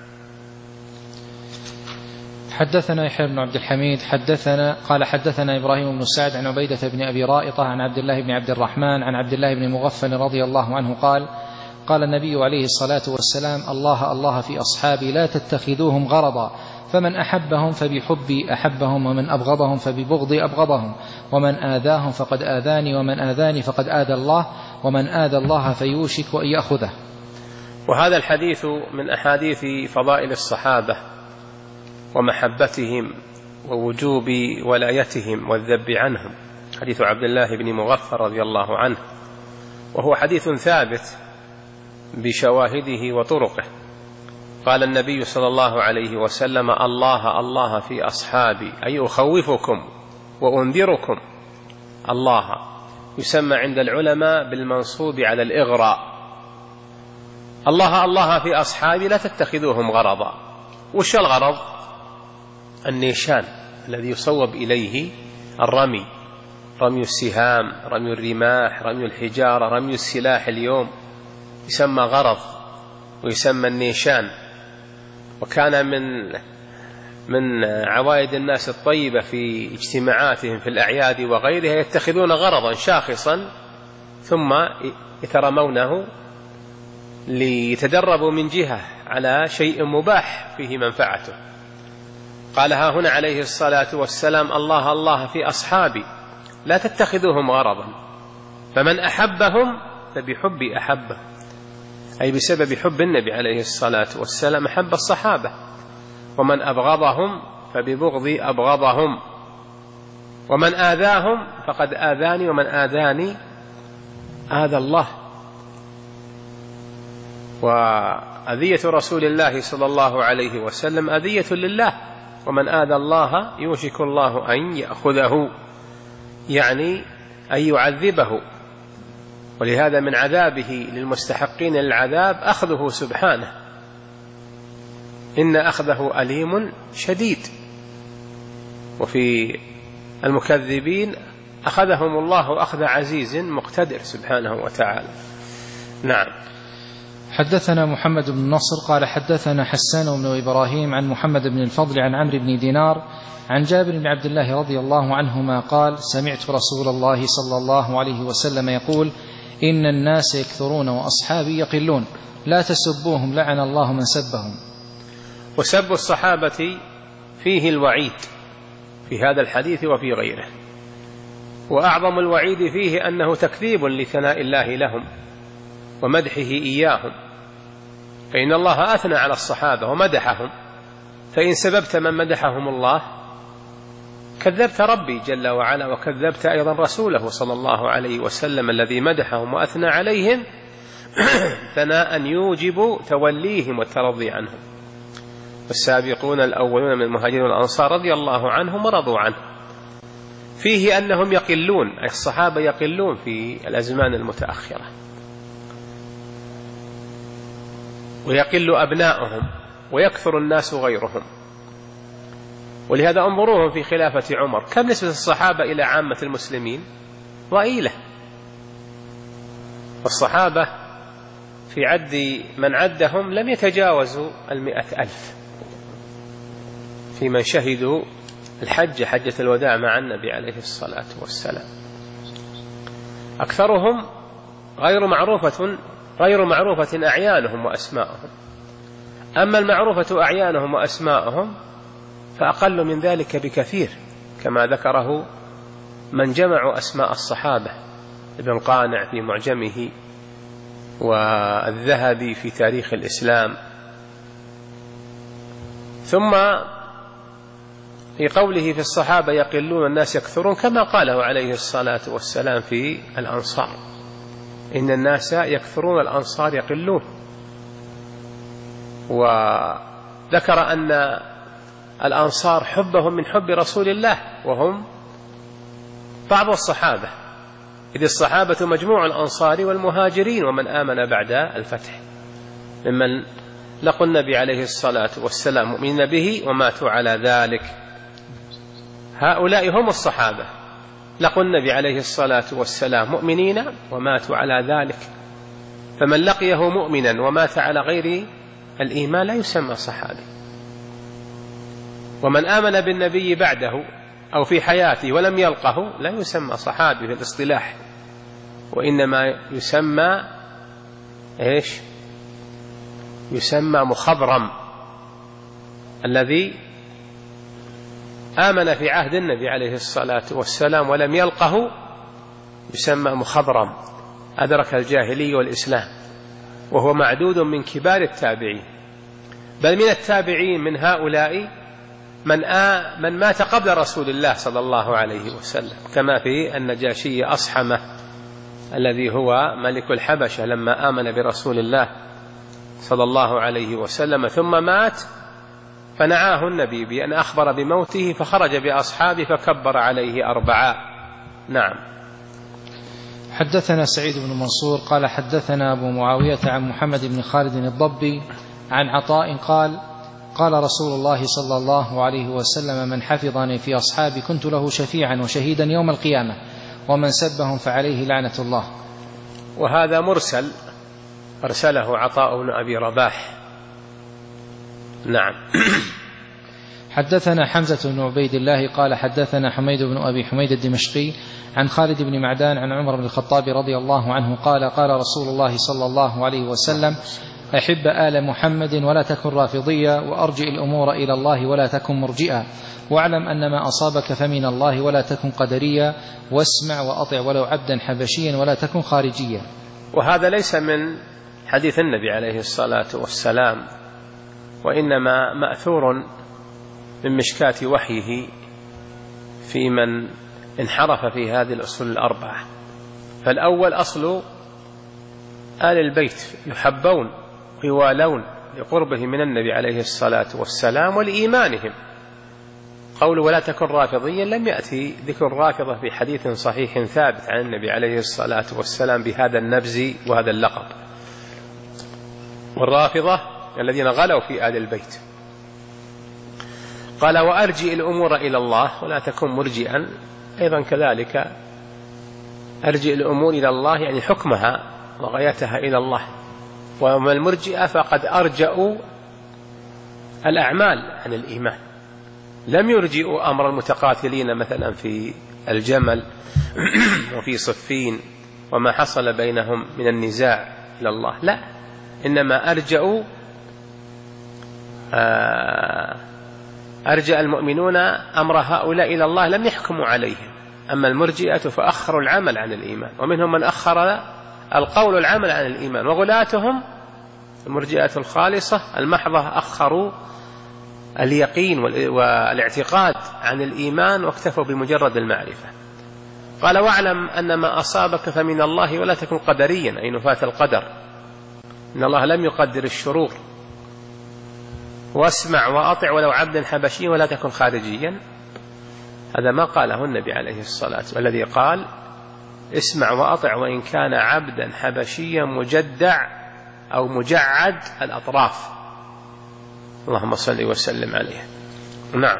حدثنا يحيى بن عبد الحميد حدثنا قال حدثنا إبراهيم بن سعد عن عبيدة بن أبي رائطة عن عبد الله بن عبد الرحمن عن عبد الله بن مغفل رضي الله عنه قال: قال النبي عليه الصلاة والسلام: الله الله في أصحابي لا تتخذوهم غرضا، فمن أحبهم فبحبي أحبهم، ومن أبغضهم فببغضي أبغضهم، ومن آذاهم فقد آذاني، ومن آذاني فقد آذى الله، ومن آذى الله فيوشك أن يأخذه. وهذا الحديث من أحاديث فضائل الصحابة ومحبتهم ووجوب ولايتهم والذب عنهم، حديث عبد الله بن مغفر رضي الله عنه، وهو حديث ثابت بشواهده وطرقه. قال النبي صلى الله عليه وسلم: الله الله في أصحابي، أي أخوفكم وأنذركم. الله يسمى عند العلماء بالمنصوب على الإغراء. الله الله في أصحابي لا تتخذوهم غرضا. وش الغرض؟ النيشان الذي يصوب إليه الرمي، رمي السهام، رمي الرماح، رمي الحجارة، رمي السلاح اليوم يسمى غرض ويسمى النيشان. وكان من من عوائد الناس الطيبة في اجتماعاتهم في الأعياد وغيرها يتخذون غرضا شاخصا ثم يترمونه ليتدربوا من جهة على شيء مباح فيه منفعته. قال ها هنا عليه الصلاة والسلام: الله الله في أصحابي لا تتخذوهم غرضا، فمن أحبهم فبحبي أحبه، أي بسبب حب النبي عليه الصلاة والسلام أحب الصحابة، ومن أبغضهم فببغضي أبغضهم، ومن آذاهم فقد آذاني، ومن آذاني آذى الله. وأذية رسول الله صلى الله عليه وسلم أذية لله، ومن آذى الله يوشك الله أن يأخذه، يعني أن يعذبه. ولهذا من عذابه للمستحقين للعذاب أخذه سبحانه، إن أخذه أليم شديد. وفي المكذبين أخذهم الله أخذ عزيز مقتدر سبحانه وتعالى. نعم. حدثنا محمد بن نصر قال حدثنا حسان بن إبراهيم عن محمد بن الفضل عن عمرو بن دينار عن جابر بن عبد الله رضي الله عنهما قال: سمعت رسول الله صلى الله عليه وسلم يقول: إن الناس يكثرون وأصحابي يقلون، لا تسبوهم لعن الله من سبهم. وسب الصحابة فيه الوعيد في هذا الحديث وفي غيره، وأعظم الوعيد فيه أنه تكذيب لثناء الله لهم ومدحه إياهم، فإن الله أثنى على الصحابة ومدحهم، فإن سببت من مدحهم الله كذبت ربي جل وعلا، وكذبت أيضا رسوله صلى الله عليه وسلم الذي مدحهم وأثنى عليهم ثناء يوجب توليهم والترضي عنهم. والسابقون الأولون من المهاجرين والأنصار رضي الله عنهم ورضوا عنه. فيه أنهم يقلون، أي الصحابة يقلون في الأزمان المتأخرة، ويقل أبناؤهم ويكثر الناس غيرهم. ولهذا انظروهم في خلافة عمر، كم نسبة الصحابة إلى عامة المسلمين؟ ضئيلة. والصحابة في عد من عدهم لم يتجاوزوا المئة ألف في من شهدوا الحج حجة الوداع مع النبي عليه الصلاة والسلام. أكثرهم غير معروفة غير معروفة أعيانهم وأسماءهم. أما المعروفة أعيانهم وأسماءهم فأقل من ذلك بكثير، كما ذكره من جمعوا أسماء الصحابة، ابن قانع في معجمه، والذهبي في تاريخ الإسلام. ثم في قوله في الصحابة يقلون الناس يكثرون، كما قاله عليه الصلاة والسلام في الأنصار: إن الناس يكثرون الأنصار يقلون. وذكر أن الأنصار حبهم من حب رسول الله، وهم بعض الصحابة، إذ الصحابة مجموع الأنصار والمهاجرين ومن آمن بعد الفتح، ممن لقوا النبي عليه الصلاة والسلام مؤمنين به وماتوا على ذلك. هؤلاء هم الصحابة، لقوا النبي عليه الصلاة والسلام مؤمنين وماتوا على ذلك. فمن لقيه مؤمنا ومات على غير الإيمان لا يسمى صحابي. ومن آمن بالنبي بعده أو في حياته ولم يلقه لا يسمى صحابي في الاصطلاح، وإنما يسمى إيش؟ يسمى مخضرم، الذي آمن في عهد النبي عليه الصلاة والسلام ولم يلقه يسمى مخضرم، أدرك الجاهلي والإسلام، وهو معدود من كبار التابعين. بل من التابعين من هؤلاء من, آ من مات قبل رسول الله صلى الله عليه وسلم، كما في النجاشي أصحمة الذي هو ملك الحبشة لما آمن برسول الله صلى الله عليه وسلم ثم مات، فنعاه النبي بأن أخبر بموته، فخرج بأصحابه فكبر عليه أربعة. نعم. حدثنا سعيد بن منصور قال حدثنا أبو معاوية عن محمد بن خالد الضبي عن عطاء قال: قال رسول الله صلى الله عليه وسلم: من حفظني في أصحابي كنت له شفيعا وشهيدا يوم القيامة، ومن سبهم فعليه لعنة الله. وهذا مرسل أرسله عطاء بن أبي رباح. نعم. حدثنا حمزة بن عبيد الله قال حدثنا حميد بن أبي حميد الدمشقي عن خالد بن معدان عن عمر بن الخطاب رضي الله عنه قال: قال رسول الله صلى الله عليه وسلم: أحب آل محمد ولا تكن رافضيا، وأرجئ الأمور إلى الله ولا تكن مرجئا، واعلم أن ما أصابك فمن الله ولا تكن قدريا، واسمع وأطع ولو عبدا حبشيا ولا تكن خارجيا. وهذا ليس من حديث النبي عليه الصلاة والسلام، وإنما مأثور من مشكاة وحيه في من انحرف في هذه الأصول الأربعة. فالأول أصل آل البيت يحبون ويوالون لقربه من النبي عليه الصلاة والسلام ولإيمانهم. قول ولا تكن رافضيا لم يأتي ذكر رافضة في حديث صحيح ثابت عن النبي عليه الصلاة والسلام بهذا النبز وهذا اللقب. والرافضة الذين غلوا في آل البيت. قال: وأرجئ الأمور إلى الله ولا تكن مرجئا، أيضا كذلك أرجئ الأمور إلى الله يعني حكمها وغايتها إلى الله. وما المرجئة فقد أرجأوا الأعمال عن الإيمان، لم يرجئوا أمر المتقاتلين مثلا في الجمل وفي صفين وما حصل بينهم من النزاع إلى الله، لا، إنما أرجأوا أرجأ المؤمنون أمر هؤلاء إلى الله، لم يحكموا عليهم. أما المرجئة فأخروا العمل عن الإيمان، ومنهم من أخر القول العمل عن الإيمان، وغلاتهم المرجئة الخالصة المحضة أخروا اليقين والاعتقاد عن الإيمان واكتفوا بمجرد المعرفة. قال: واعلم أن ما أصابك فمن الله ولا تكن قدريا، أي نفاة القدر، إن الله لم يقدر الشرور. واسمع وأطع ولو عبدا حبشيا ولا تكن خارجيا، هذا ما قاله النبي عليه الصلاة والسلام، الذي قال: اسمع وأطع وإن كان عبدا حبشيا مجدع أو مجعد الأطراف. اللهم صل وسلم عليه. نعم.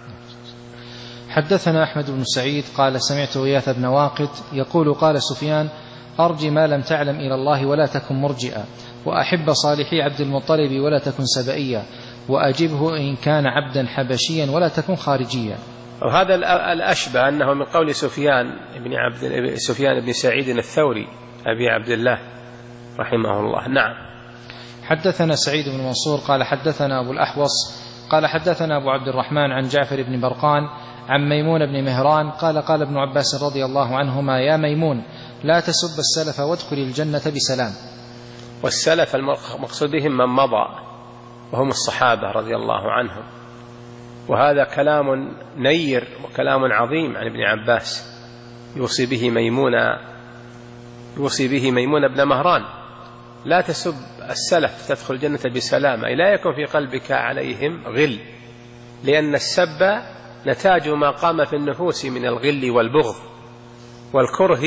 حدثنا أحمد بن سعيد قال: سمعت غياث بن واقد يقول: قال سفيان: أرج ما لم تعلم إلى الله ولا تكن مرجئا، وأحب صالحي عبد المطلب ولا تكن سبئيا، وأجبه إن كان عبدا حبشيا ولا تكن خارجيا. وهذا الأشبه أنه من قول سفيان بن عبد سفيان بن سعيد الثوري أبي عبد الله رحمه الله. نعم. حدثنا سعيد بن منصور قال حدثنا أبو الأحوص قال حدثنا أبو عبد الرحمن عن جعفر بن برقان عن ميمون بن مهران قال: قال ابن عباس رضي الله عنهما: يا ميمون لا تسب السلف وادخل الجنة بسلام. والسلف المقصود بهم من مضى، وهم الصحابة رضي الله عنهم. وهذا كلام نير وكلام عظيم عن ابن عباس يوصي به ميمون يوصي به ميمون بن مهران: لا تسب السلف تدخل الجنة بسلام، أي لا يكون في قلبك عليهم غل، لأن السب نتاج ما قام في النفوس من الغل والبغض والكره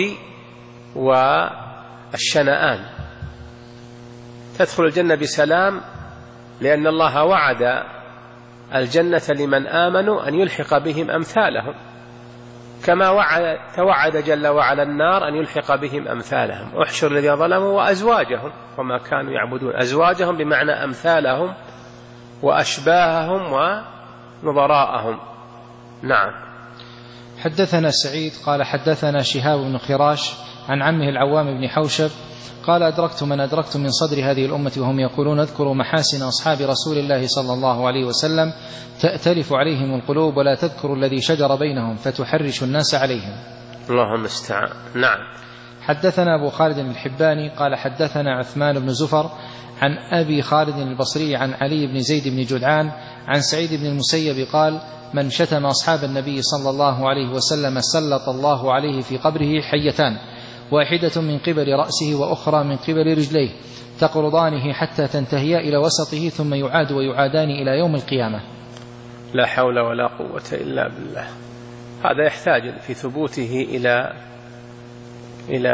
والشنآن. تدخل الجنة بسلام لأن الله وعد الجنة لمن آمنوا أن يلحق بهم أمثالهم، كما وعد توعد جل وعلا النار أن يلحق بهم أمثالهم. احشر الذين ظلموا وأزواجهم وما كانوا يعبدون، أزواجهم بمعنى أمثالهم وأشباههم ونظراءهم. نعم. حدثنا سعيد قال حدثنا شهاب بن خراش عن عمه العوام بن حوشب قال: أدركت من أدركت من صدر هذه الأمة وهم يقولون: اذكروا محاسن أصحاب رسول الله صلى الله عليه وسلم تأتلف عليهم القلوب، ولا تذكروا الذي شجر بينهم فتحرش الناس عليهم. اللهم استعان. نعم. حدثنا أبو خالد الحباني قال حدثنا عثمان بن زفر عن أبي خالد البصري عن علي بن زيد بن جدعان عن سعيد بن المسيب قال: من شتم أصحاب النبي صلى الله عليه وسلم سلط الله عليه في قبره حيتان، واحدة من قبل رأسه وأخرى من قبل رجليه، تقرضانه حتى تنتهيا إلى وسطه، ثم يعاد ويعادان إلى يوم القيامة. لا حول ولا قوة إلا بالله. هذا يحتاج في ثبوته إلى إلى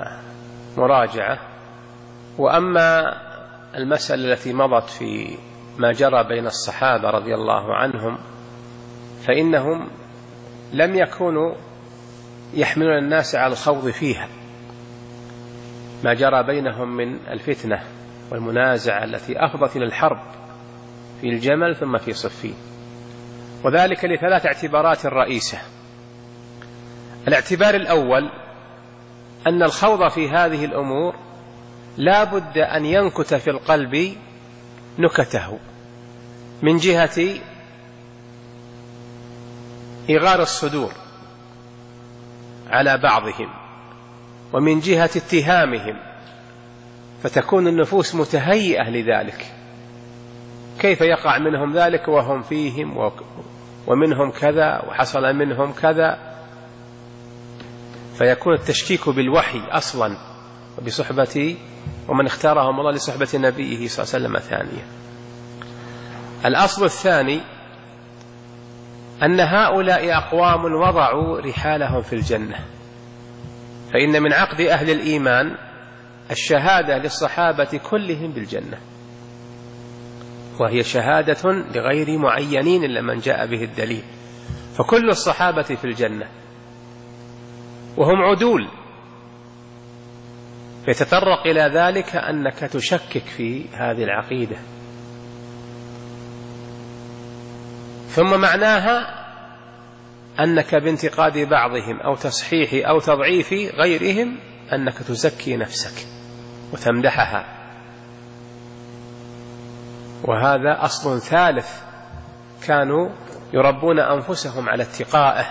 مراجعة. وأما المسألة التي مضت في ما جرى بين الصحابة رضي الله عنهم فإنهم لم يكونوا يحملون الناس على الخوض فيها، ما جرى بينهم من الفتنة والمنازعة التي أفضت إلى الحرب في الجمل ثم في صفين، وذلك لثلاث اعتبارات رئيسة. الاعتبار الأول أن الخوض في هذه الأمور لا بد أن ينكت في القلب نكته من جهة إغار الصدور على بعضهم، ومن جهة اتهامهم، فتكون النفوس متهيئة لذلك. كيف يقع منهم ذلك وهم فيهم ومنهم كذا وحصل منهم كذا، فيكون التشكيك بالوحي أصلا وبصحبة ومن اختارهم الله لصحبة نبيه صلى الله عليه وسلم ثانيا. الأصل الثاني أن هؤلاء أقوام وضعوا رحالهم في الجنة، فإن من عقد أهل الإيمان الشهادة للصحابة كلهم بالجنة، وهي شهادة لغير معينين إلا من جاء به الدليل، فكل الصحابة في الجنة وهم عدول. فيتطرق إلى ذلك أنك تشكك في هذه العقيدة. ثم معناها أنك بانتقاد بعضهم أو تصحيح أو تضعيف غيرهم أنك تزكي نفسك وتمدحها، وهذا أصل ثالث كانوا يربون أنفسهم على اتقائه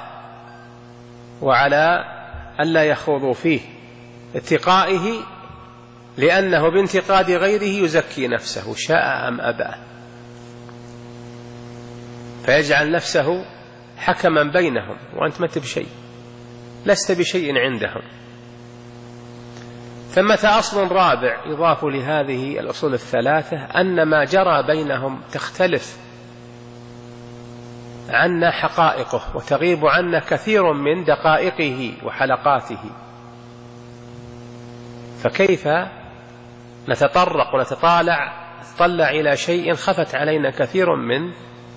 وعلى ألا يخوضوا فيه، اتقائه لأنه بانتقاد غيره يزكي نفسه شاء أم أبى، فيجعل نفسه حكما بينهم، وأنت ما بشيء، لست بشيء عندهم. ثمة أصل رابع يضاف لهذه الأصول الثلاثة، أن ما جرى بينهم تختلف عنا حقائقه وتغيب عنا كثير من دقائقه وحلقاته، فكيف نتطرق ونتطالع نتطلع إلى شيء خفت علينا كثير من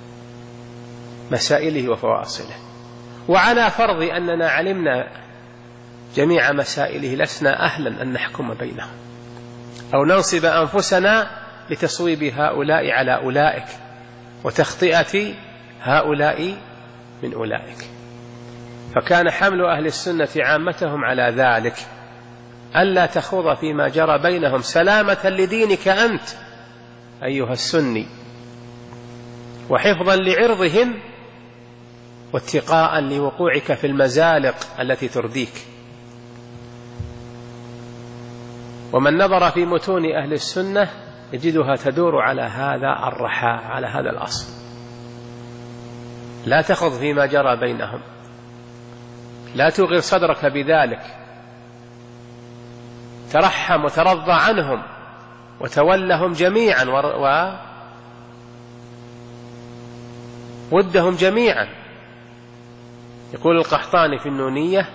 مسائله وفواصله، وعلى فرض أننا علمنا جميع مسائله لسنا أهلا أن نحكم بينهم أو ننصب أنفسنا لتصويب هؤلاء على أولئك وتخطئة هؤلاء من أولئك. فكان حمل أهل السنة عامتهم على ذلك، ألا تخوض فيما جرى بينهم سلامة لدينك أنت أيها السني، وحفظا لعرضهم واتقاء لوقوعك في المزالق التي ترديك. ومن نظر في متون أهل السنة يجدها تدور على هذا الرحاء، على هذا الأصل، لا تخض فيما جرى بينهم، لا تغر صدرك بذلك، ترحم وترضى عنهم وتولهم جميعا وودهم جميعا. يقول القحطاني في النونية: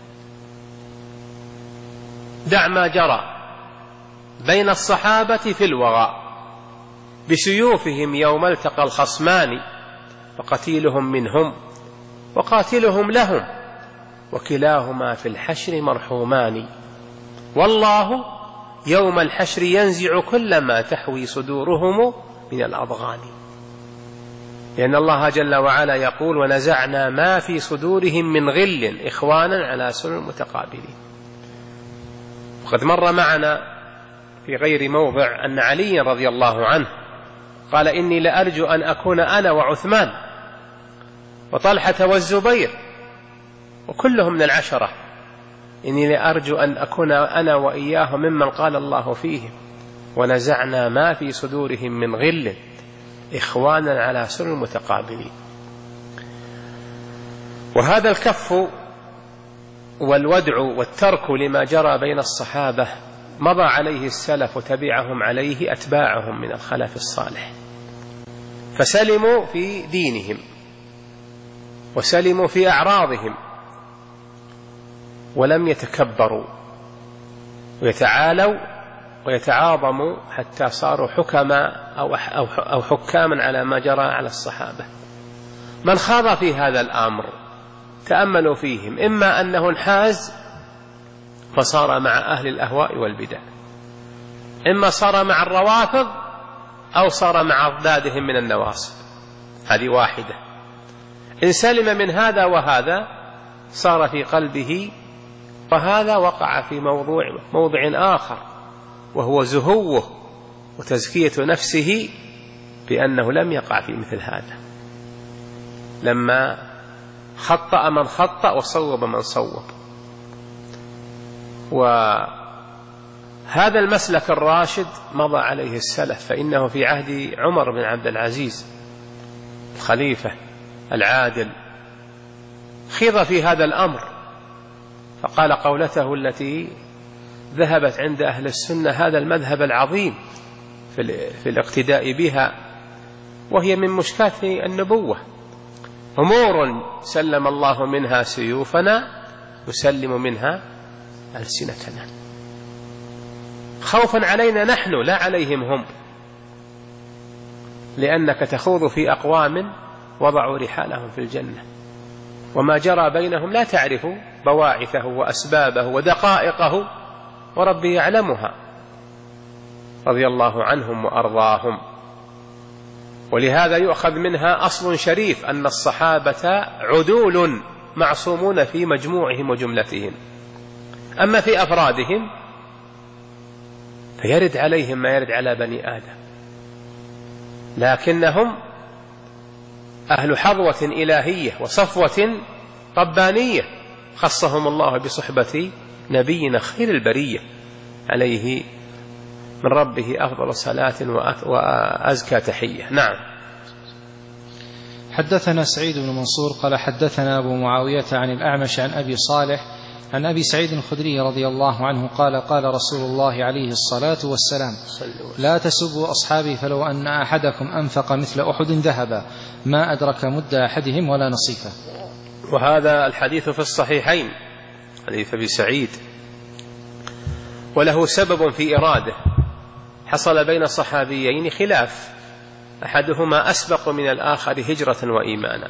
دع ما جرى بين الصحابة في الوغى بسيوفهم يوم التقى الخصمان، فقتيلهم منهم وقاتلهم لهم وكلاهما في الحشر مرحومان، والله يوم الحشر ينزع كل ما تحوي صدورهم من الأضغان، لأن الله جل وعلا يقول: ونزعنا ما في صدورهم من غل إخوانا على سرر متقابلين. وقد مر معنا في غير موضع أن علي رضي الله عنه قال: إني لأرجو أن أكون أنا وعثمان وطلحة والزبير وكلهم من العشرة، إني لأرجو أن أكون أنا وإياه ممن قال الله فيهم: ونزعنا ما في صدورهم من غل إخوانا على سرر متقابلين. وهذا الكف والودع والترك لما جرى بين الصحابة مضى عليه السلف وتبعهم عليه أتباعهم من الخلف الصالح، فسلموا في دينهم وسلموا في أعراضهم ولم يتكبروا ويتعالوا ويتعاظموا حتى صاروا حكما أو حكاما على ما جرى على الصحابة. من خاض في هذا الأمر تأملوا فيهم، إما أنه انحاز فصار مع أهل الأهواء والبدع، إما صار مع الروافض أو صار مع أضدادهم من النواصب، هذه واحدة. إن سلم من هذا وهذا صار في قلبه، وهذا وقع في موضوع موضع آخر، وهو زهوه وتزكية نفسه بأنه لم يقع في مثل هذا، لما خطأ من خطأ وصوب من صوب. وهذا المسلك الراشد مضى عليه السلف، فإنه في عهد عمر بن عبد العزيز الخليفة العادل خيض في هذا الأمر، فقال قولته التي ذهبت عند أهل السنة هذا المذهب العظيم في الاقتداء بها، وهي من مشكات النبوة: أمور سلم الله منها سيوفنا نسلم منها ألسنتنا، خوفا علينا نحن لا عليهم هم، لأنك تخوض في أقوام وضعوا رحالهم في الجنة، وما جرى بينهم لا تعرف بواعثه وأسبابه ودقائقه، وربي يعلمها رضي الله عنهم وأرضاهم. ولهذا يؤخذ منها أصل شريف، أن الصحابة عدول معصومون في مجموعهم وجملتهم، أما في أفرادهم فيرد عليهم ما يرد على بني آدم، لكنهم أهل حظوة إلهية وصفوة ربانية خصهم الله بصحبة نبينا خير البرية عليه من ربه أفضل صلاة وأزكى تحية. نعم. حدثنا سعيد بن منصور قال حدثنا أبو معاوية عن الأعمش عن أبي صالح عن أبي سعيد الخدري رضي الله عنه قال قال رسول الله عليه الصلاة والسلام: لا تسبوا أصحابي، فلو أن أحدكم أنفق مثل أحد ذهبا ما أدرك مد أحدهم ولا نصيفه. وهذا الحديث في الصحيحين، حديث أبي سعيد، وله سبب في إراده. حصل بين صحابيين خلاف، أحدهما أسبق من الآخر هجرة وإيمانا،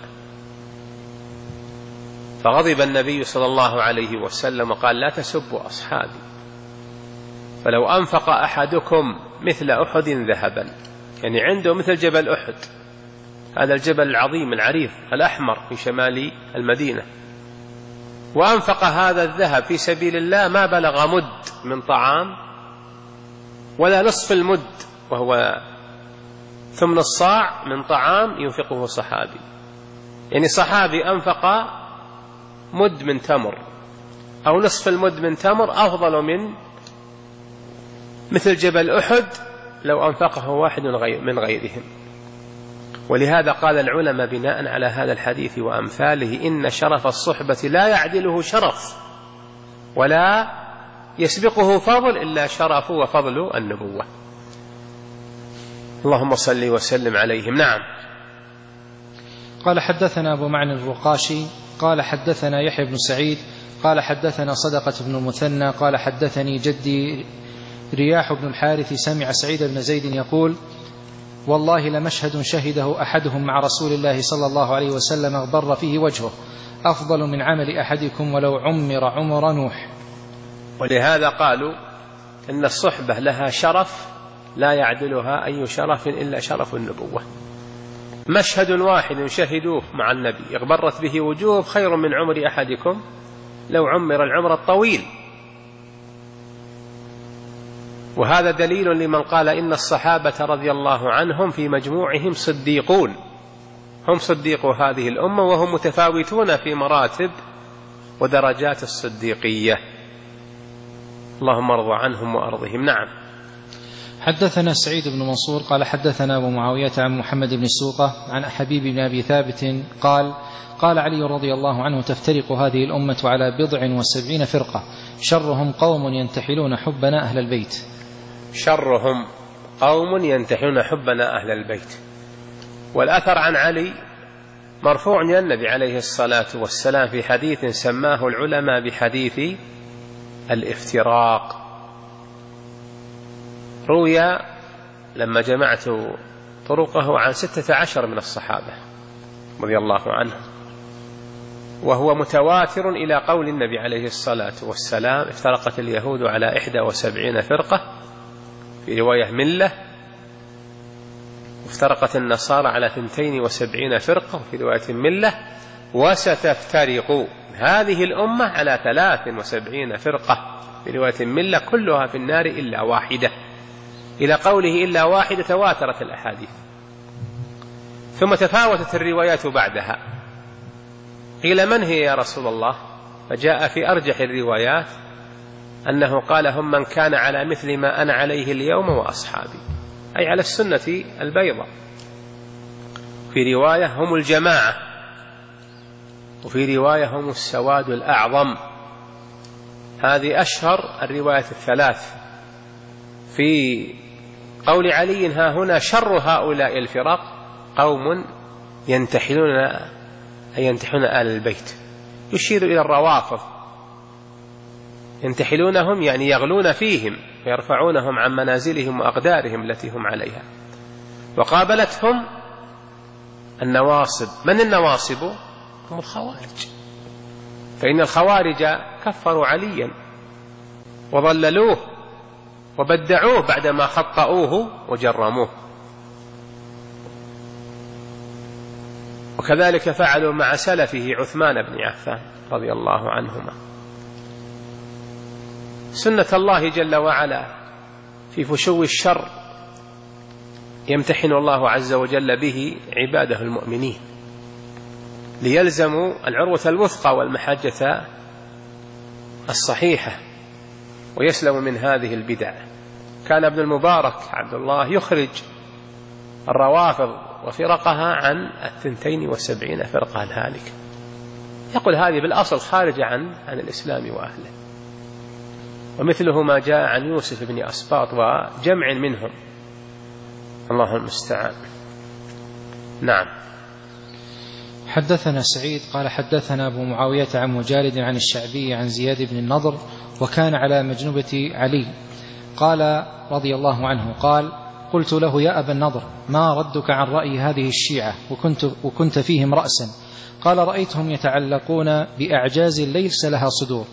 فغضب النبي صلى الله عليه وسلم وقال: لا تسبوا أصحابي، فلو أنفق أحدكم مثل أحد ذهبا، يعني عنده مثل جبل أحد، هذا الجبل العظيم العريض الأحمر في شمال المدينة، وأنفق هذا الذهب في سبيل الله ما بلغ مد من طعام ولا نصف المد، وهو ثمن الصاع من طعام ينفقه صحابي، يعني صحابي أنفق مد من تمر أو نصف المد من تمر أفضل من مثل جبل أحد لو أنفقه واحد من غيرهم. ولهذا قال العلماء بناء على هذا الحديث وأمثاله: إن شرف الصحبة لا يعدله شرف ولا يسبقه فضل إلا شرف وفضل النبوة. اللهم صل وسلم عليهم. نعم. قال حدثنا أبو معنى الرقاشي قال حدثنا يحيى بن سعيد قال حدثنا صدقة بن المثنى قال حدثني جدي رياح بن الحارث سمع سعيد بن زيد يقول: والله لمشهد شهده أحدهم مع رسول الله صلى الله عليه وسلم اغبر فيه وجهه أفضل من عمل أحدكم ولو عمر عمر نوح. ولهذا قالوا إن الصحبة لها شرف لا يعدلها أي شرف إلا شرف النبوة. مشهد واحد شهدوه مع النبي اغبرت به وجوه خير من عمر أحدكم لو عمر العمر الطويل. وهذا دليل لمن قال إن الصحابة رضي الله عنهم في مجموعهم صديقون، هم صديقو هذه الأمة، وهم متفاوتون في مراتب ودرجات الصديقية. اللهم ارض عنهم وأرضهم. نعم. حدثنا سعيد بن منصور قال حدثنا أبو معاوية عن محمد بن السوقة عن حبيب بن أبي ثابت قال قال علي رضي الله عنه: تفترق هذه الأمة على بضع وسبعين فرقة شرهم قوم ينتحلون حبنا أهل البيت. شرهم قوم ينتحلون حبنا أهل البيت. والأثر عن علي مرفوع إلى النبي عليه الصلاة والسلام في حديث سماه العلماء بحديث الافتراق. روي لما جمعت طرقه عن ستة عشر من الصحابة رضي الله عنهم، وهو متواتر إلى قول النبي عليه الصلاة والسلام: افترقت اليهود على إحدى وسبعين فرقة، في رواية ملة، وافترقت النصارى على ثنتين وسبعين فرقة، في رواية ملة، وستفترق هذه الأمة على ثلاث وسبعين فرقة، في رواية ملة، كلها في النار إلا واحدة. إلى قوله إلا واحدة تواترت الأحاديث. ثم تفاوتت الروايات بعدها، قيل من هي يا رسول الله؟ فجاء في أرجح الروايات أنه قال: هم من كان على مثل ما أنا عليه اليوم وأصحابي، أي على السنة البيضاء. في رواية هم الجماعة، وفي رواية هم السواد الأعظم. هذه أشهر الروايات الثلاث. في قول علي: ها هنا شر هؤلاء الفرق قوم ينتحلون أي ينتحلون آل البيت، يشير إلى الروافض، ينتحلونهم يعني يغلون فيهم ويرفعونهم عن منازلهم وأقدارهم التي هم عليها. وقابلتهم النواصب. من النواصب؟ هم الخوارج، فإن الخوارج كفروا عليا وضللوه وبدعوه بعدما خطأوه وجرموه، وكذلك فعلوا مع سلفه عثمان بن عفان رضي الله عنهما. سنة الله جل وعلا في فشو الشر يمتحن الله عز وجل به عباده المؤمنين ليلزموا العروة الوثقى والمحجة الصحيحة ويسلم من هذه البدع. كان ابن المبارك عبد الله يخرج الروافض وفرقها عن الثنتين وسبعين فرقة الهالكة، يقول هذه بالأصل خارجة عن عن الإسلام وأهله. ومثله ما جاء عن يوسف بن أسباط وجمع منهم، الله المستعان. نعم. حدثنا سعيد قال حدثنا أبو معاوية عن مجالد عن الشعبي عن زياد بن النضر وكان على مجنبة علي قال رضي الله عنه قال: قلت له: يا أبا النضر، ما ردك عن رأي هذه الشيعة وكنت, وكنت فيهم رأسا؟ قال: رأيتهم يتعلقون بأعجاز ليس لها صدور.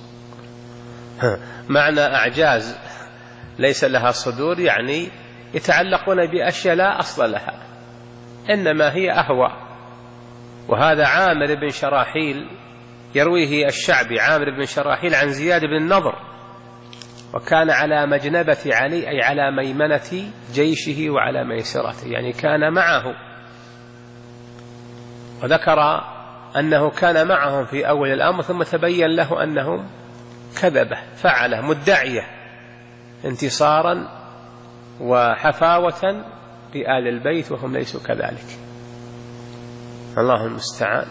معنى أعجاز ليس لها صدور يعني يتعلقون بأشياء لا أصل لها، إنما هي أهواء. وهذا عامر بن شراحيل يرويه الشعبي، عامر بن شراحيل عن زياد بن النضر، وكان على مجنبة علي أي على ميمنة جيشه وعلى ميسرته، يعني كان معه. وذكر أنه كان معهم في أول الأمر ثم تبين له أنهم كذبة فعله مدعية انتصارا وحفاوة لآل البيت وهم ليسوا كذلك. الله المستعان.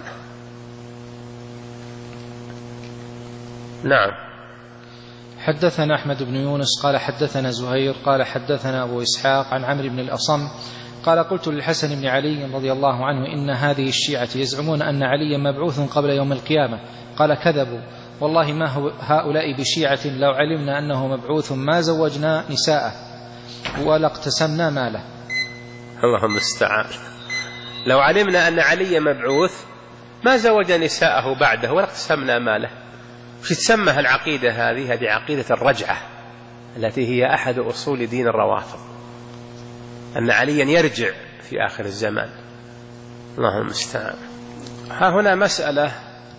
نعم. حدثنا أحمد بن يونس قال حدثنا زهير قال حدثنا أبو إسحاق عن عمرو بن الأصم قال: قلت للحسن بن علي رضي الله عنه: إن هذه الشيعة يزعمون أن عليا مبعوث قبل يوم القيامة. قال: كذبوا، والله ما هو هؤلاء بشيعة، لو علمنا أنه مبعوث ما زوجنا نساءه ولا اقتسمنا ماله. الله المستعان. لو علمنا أن علي مبعوث ما زوج نساءه بعده ولا اقتسمنا ماله. وش تسمى العقيدة هذه؟ هذه عقيدة الرجعة التي هي أحد أصول دين الروافض، أن عليا يرجع في آخر الزمان. الله المستعان. ها هنا مسألة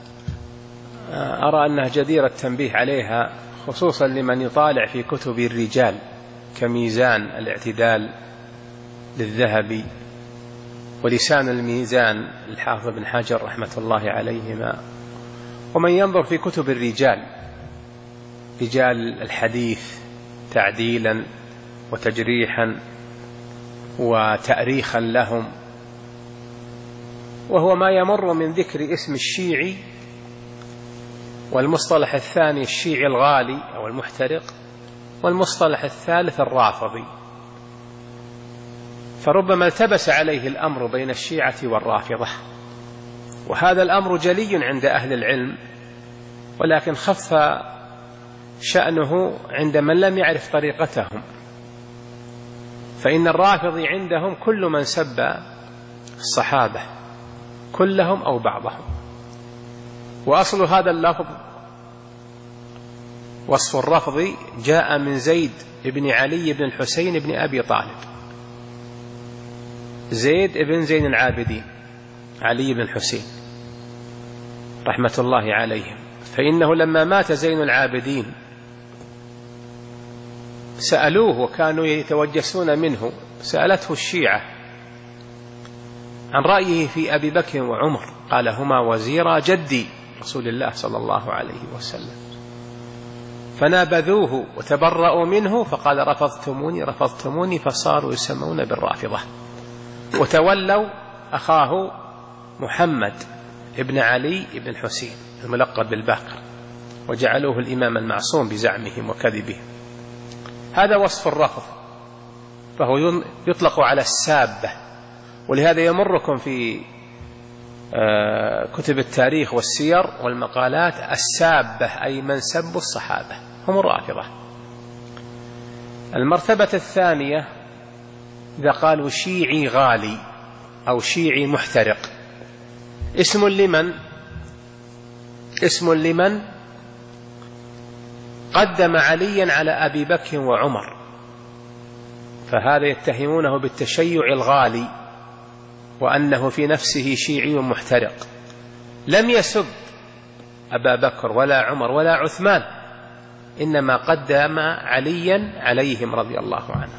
أرى أنها جديرة التنبيه عليها، خصوصا لمن يطالع في كتب الرجال كميزان الاعتدال للذهبي ولسان الميزان الحافظ بن حجر رحمة الله عليهما، ومن ينظر في كتب الرجال رجال الحديث تعديلا وتجريحا وتأريخا لهم، وهو ما يمر من ذكر اسم الشيعي والمصطلح الثاني الشيعي الغالي أو المحترق والمصطلح الثالث الرافضي، فربما التبس عليه الأمر بين الشيعة والرافضة، وهذا الأمر جلي عند أهل العلم، ولكن خف شأنه عند من لم يعرف طريقتهم فإن الرافضي عندهم كل من سب الصحابة كلهم أو بعضهم. وأصل هذا اللفظ وصف الرفض جاء من زيد بن علي بن الحسين بن أبي طالب. زيد بن زين العابدين علي بن الحسين رحمة الله عليهم، فإنه لما مات زين العابدين سألوه وكانوا يتوجسون منه، سألته الشيعة عن رأيه في أبي بكر وعمر، قال هما وزيرا جدي رسول الله صلى الله عليه وسلم، فنابذوه وتبرأوا منه، فقال رفضتموني رفضتموني، فصاروا يسمون بالرافضة، وتولوا أخاه محمد ابن علي ابن الحسين الملقب بالباقر، وجعلوه الإمام المعصوم بزعمهم وكذبهم. هذا وصف الرفض، فهو يطلق على السابة، ولهذا يمركم في كتب التاريخ والسير والمقالات السابة أي من سبوا الصحابة هم الرافضة. المرتبة الثانية إذا قالوا شيعي غالي أو شيعي محترق، اسم لمن اسم لمن قدم عليا على أبي بكر وعمر، فهذا يتهمونه بالتشيع الغالي وأنه في نفسه شيعي محترق، لم يسب أبا بكر ولا عمر ولا عثمان، إنما قدم عليا عليهم رضي الله عنه.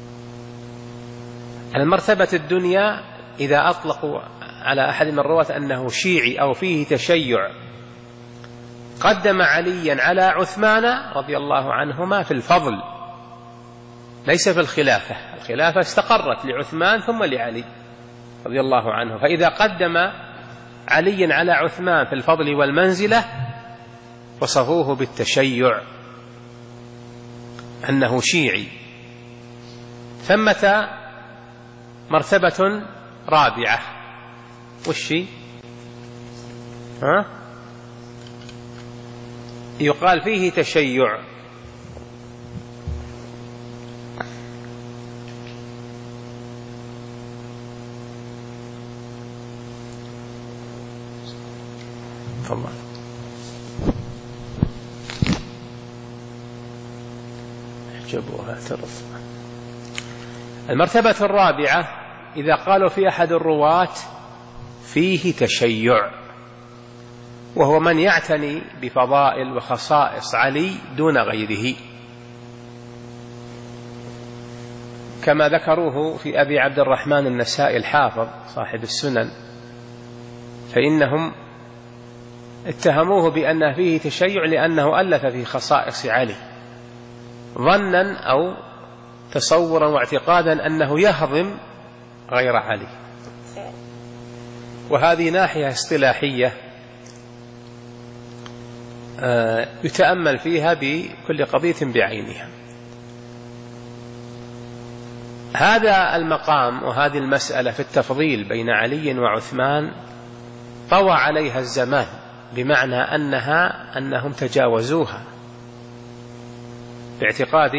المرتبة الدنيا إذا أطلقوا على أحد من الرواة أنه شيعي أو فيه تشيع، قدم عليا على عثمان رضي الله عنهما في الفضل، ليس في الخلافة، الخلافة استقرت لعثمان ثم لعلي رضي الله عنه، فإذا قدم عليا على عثمان في الفضل والمنزلة وصفوه بالتشيع أنه شيعي. ثمة مرتبة رابعة، وشي ها؟ يقال فيه تشيع، تفضل. احجبوها ترف. المرتبة الرابعة إذا قالوا في أحد الرواة فيه تشيع، وهو من يعتني بفضائل وخصائص علي دون غيره، كما ذكروه في أبي عبد الرحمن النسائي الحافظ صاحب السنن، فإنهم اتهموه بأن فيه تشيع لأنه ألف في خصائص علي ظنا أو تصورا واعتقادا أنه يهضم غير علي، وهذه ناحية اصطلاحية يتأمل فيها بكل قضية بعينها. هذا المقام وهذه المسألة في التفضيل بين علي وعثمان طوى عليها الزمان، بمعنى أنها أنهم تجاوزوها باعتقاد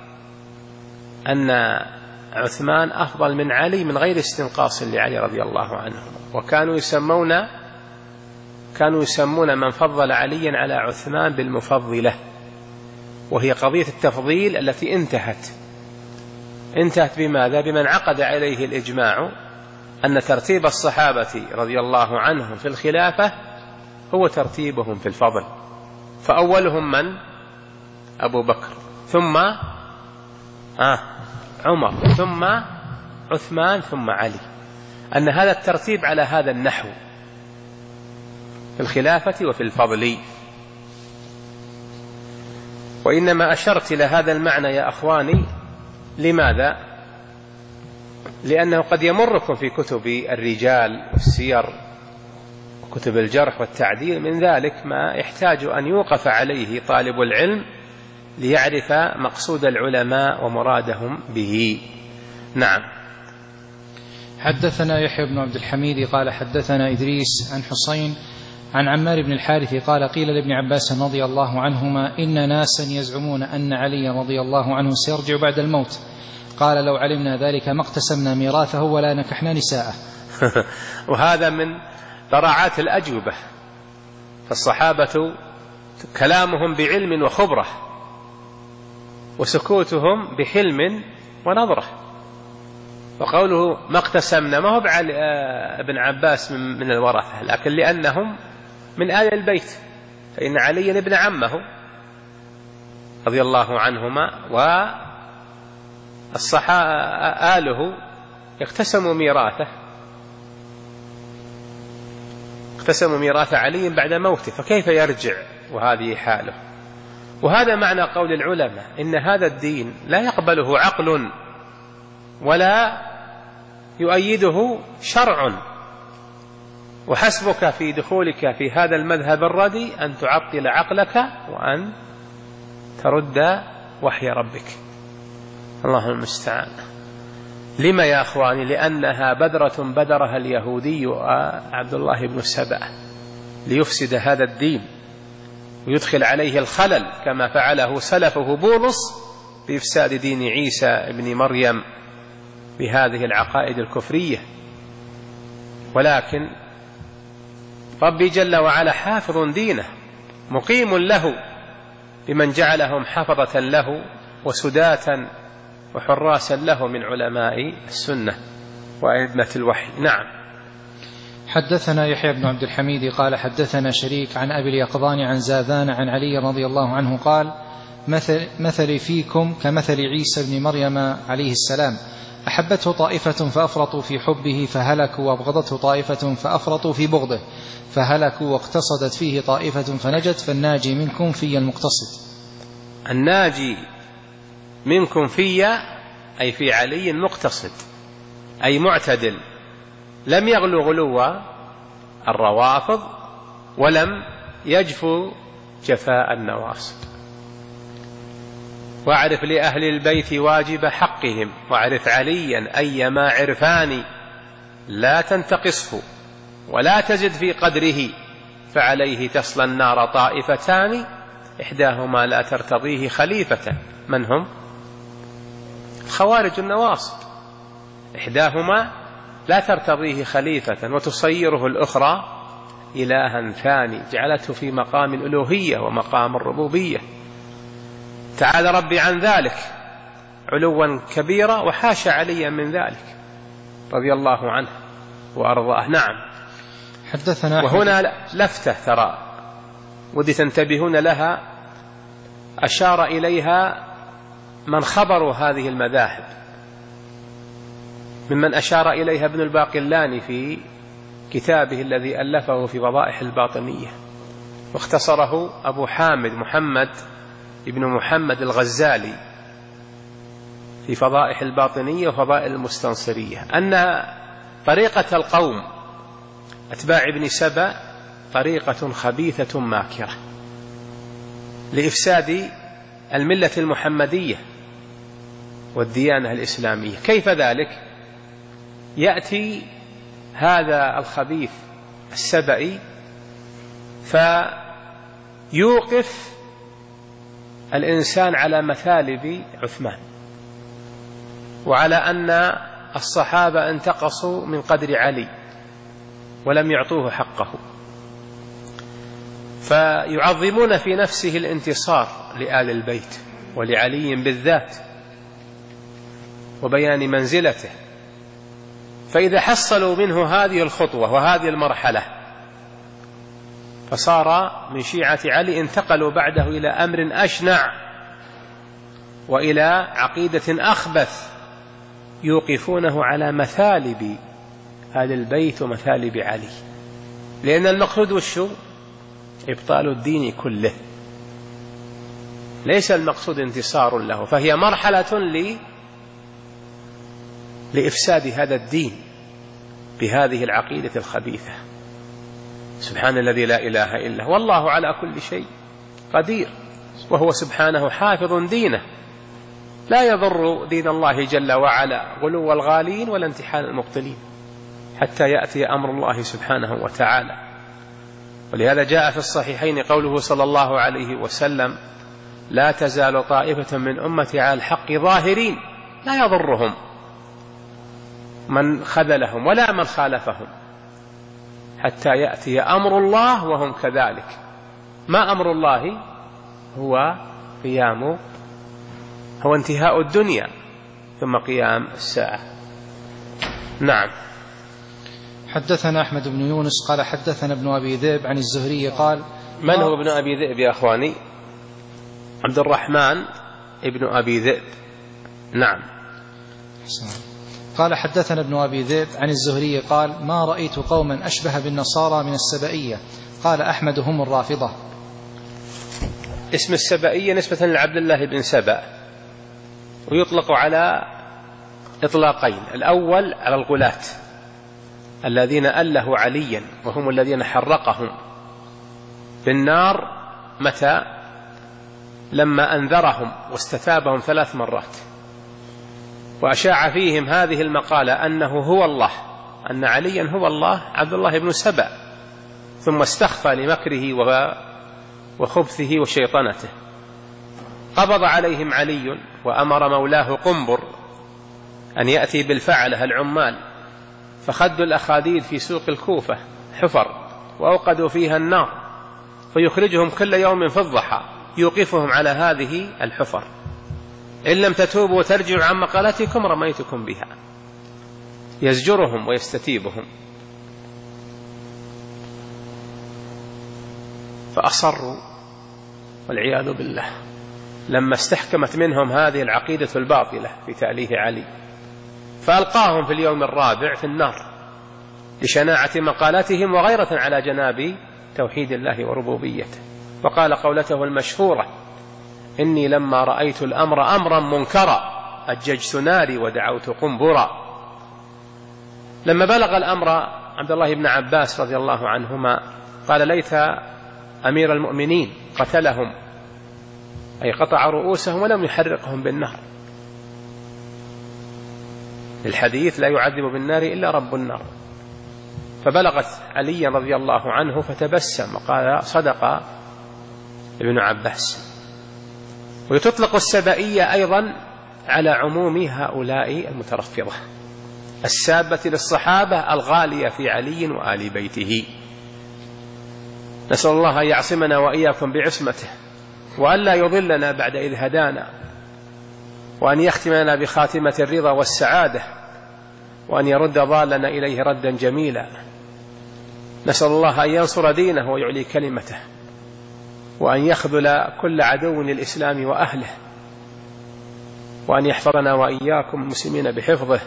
أن عثمان أفضل من علي من غير استنقاص لعلي رضي الله عنه، وكانوا يسمون كانوا يسمون من فضل عليا على عثمان بالمفضلة، وهي قضية التفضيل التي انتهت انتهت بماذا؟ بمن عقد عليه الإجماع أن ترتيب الصحابة رضي الله عنهم في الخلافة هو ترتيبهم في الفضل، فأولهم من؟ أبو بكر، ثم آه عمر، ثم عثمان، ثم علي، أن هذا الترتيب على هذا النحو في الخلافة وفي الفضل. وإنما أشرت إلى هذا المعنى يا أخواني، لماذا؟ لأنه قد يمركم في كتب الرجال والسير وكتب الجرح والتعديل من ذلك ما يحتاج أن يوقف عليه طالب العلم ليعرف مقصود العلماء ومرادهم به. نعم. حدثنا يحيى بن عبد الحميد قال حدثنا إدريس عن حسين عن عمار بن الحارث قال قيل لابن عباس رضي الله عنهما إن ناسا يزعمون أن علي رضي الله عنه سيرجع بعد الموت، قال لو علمنا ذلك ما اقتسمنا ميراثه ولا نكحنا نساءه. وهذا من ضراعات الأجوبة، فالصحابة كلامهم بعلم وخبرة، وسكوتهم بحلم ونظرة. وقوله ما اقتسمنا ما هو ابن عباس من الورثة، لكن لأنهم من آل البيت، فإن علي ابن عمه رضي الله عنهما، وآله اقتسموا ميراثه اقتسموا ميراث علي بعد موته، فكيف يرجع وهذه حاله؟ وهذا معنى قول العلماء إن هذا الدين لا يقبله عقل ولا يؤيده شرع، وحسبك في دخولك في هذا المذهب الردي أن تعطل عقلك وأن ترد وحي ربك. الله المستعان. لما يا أخواني؟ لأنها بذرة بذرها اليهودي عبد الله بن سبأ ليفسد هذا الدين ويدخل عليه الخلل، كما فعله سلفه بولس بإفساد دين عيسى ابن مريم بهذه العقائد الكفرية. ولكن ربي جل وعلا حافظ دينه مقيم له بمن جعلهم حفظة له وسداة وحراسا له من علماء السنة وأئمة الوحي. نعم. حدثنا يحيى بن عبد الحميد قال حدثنا شريك عن أبي اليقظان عن زاذان عن علي رضي الله عنه قال مثل مثلي فيكم كمثل عيسى بن مريم عليه السلام، أحبته طائفة فأفرطوا في حبه فهلكوا، وأبغضته طائفة فأفرطوا في بغضه فهلكوا، واقتصدت فيه طائفة فنجت، فالناجي منكم في المقتصد. الناجي منكم في أي في علي مقتصد، أي معتدل، لم يغلو غلو الروافض ولم يجفو جفاء النواصب. واعرف لأهل البيت واجب حقهم، واعرف عليا أيما عرفان، لا تنتقصه ولا تزد في قدره، فعليه تصلى النار طائفتان، إحداهما لا ترتضيه خليفة. من هم؟ الخوارج النواصب. إحداهما لا ترتضيه خليفة وتصيره الأخرى إلها ثاني، جعلته في مقام الألوهية ومقام الربوبية. تعالى ربي عن ذلك علوا كبيرا، وحاشا عليا من ذلك رضي الله عنه وأرضاه. نعم. حدثنا. وهنا لفتة ترى ودي تنتبهون لها، أشار إليها من خبروا هذه المذاهب، ممن أشار إليها ابن الباقلاني في كتابه الذي ألفه في فضائح الباطنية، واختصره أبو حامد محمد ابن محمد الغزالي في فضائح الباطنية وفضائل المستنصرية، أن طريقة القوم أتباع ابن سبأ طريقة خبيثة ماكرة لإفساد الملة المحمدية والديانة الإسلامية. كيف ذلك؟ يأتي هذا الخبيث السبئي فيوقف الإنسان على مثالب عثمان، وعلى أن الصحابة انتقصوا من قدر علي ولم يعطوه حقه، فيعظمون في نفسه الانتصار لآل البيت ولعلي بالذات وبيان منزلته. فإذا حصلوا منه هذه الخطوة وهذه المرحلة فصار من شيعة علي، انتقلوا بعده إلى أمر أشنع وإلى عقيدة أخبث، يوقفونه على مثالب آل البيت ومثالب علي، لأن المقصود والشو إبطال الدين كله، ليس المقصود انتصار له، فهي مرحلة ل... لإفساد هذا الدين بهذه العقيدة الخبيثة. سبحان الذي لا إله إلا هو، والله على كل شيء قدير، وهو سبحانه حافظ دينه، لا يضر دين الله جل وعلا غلو الغالين ولا انتحال المبطلين حتى يأتي أمر الله سبحانه وتعالى. ولهذا جاء في الصحيحين قوله صلى الله عليه وسلم: لا تزال طائفة من أمتي على الحق ظاهرين لا يضرهم من خذلهم ولا من خالفهم حتى يأتي أمر الله وهم كذلك. ما أمر الله؟ هو قيام هو انتهاء الدنيا ثم قيام الساعة. نعم. حدثنا أحمد بن يونس قال حدثنا ابن أبي ذئب عن الزهري قال. من هو ابن أبي ذئب يا أخواني؟ عبد الرحمن ابن أبي ذئب. نعم. قال حدثنا ابن أبي ذئب عن الزهري قال ما رأيت قوما أشبه بالنصارى من السبائية. قال أحمد هم الرافضة. اسم السبائية نسبة لعبد الله بن سبأ، ويطلق على إطلاقين: الأول على الغلاة الذين أله عليا وهم الذين حرقهم بالنار متى لما أنذرهم واستتابهم ثلاث مرات وأشاع فيهم هذه المقالة أنه هو الله، أن عليا هو الله، عبد الله بن سبأ، ثم استخفى لمكره وخبثه وشيطنته. قبض عليهم علي وأمر مولاه قنبر أن يأتي بالفعلة العمال، فخدوا الأخاديد في سوق الكوفة حفر وأوقدوا فيها النار، فيخرجهم كل يوم في الضحى يوقفهم على هذه الحفر: إن لم تتوبوا وترجعوا عن مقالتكم رميتكم بها. يزجرهم ويستتيبهم، فأصروا والعياذ بالله لما استحكمت منهم هذه العقيدة الباطلة في تأليه علي، فألقاهم في اليوم الرابع في النار لشناعة مقالاتهم وغيرة على جناب توحيد الله وربوبيته. وقال قولته المشهورة: إني لما رأيت الأمر أمرا منكرا أججت ناري ودعوت قنبرا. لما بلغ الأمر عبد الله بن عباس رضي الله عنهما قال: ليت أمير المؤمنين قتلهم، أي قطع رؤوسهم ولم يحرقهم بالنار. الحديث: لا يعذب بالنار إلا رب النار. فبلغت علي رضي الله عنه فتبسم وقال: صدق ابن عباس. وتطلق السبائية أيضا على عموم هؤلاء المترفضة السابة للصحابة الغالية في علي وآل بيته. نسأل الله أن يعصمنا وإياكم بعصمته، وأن لا يضلنا بعد إذ هدانا، وأن يختمنا بخاتمة الرضا والسعادة، وأن يرد ضالنا إليه ردا جميلا. نسأل الله أن ينصر دينه ويعلي كلمته، وأن يخذل كل عدو للإسلام وأهله، وأن يحفظنا وإياكم المسلمين بحفظه،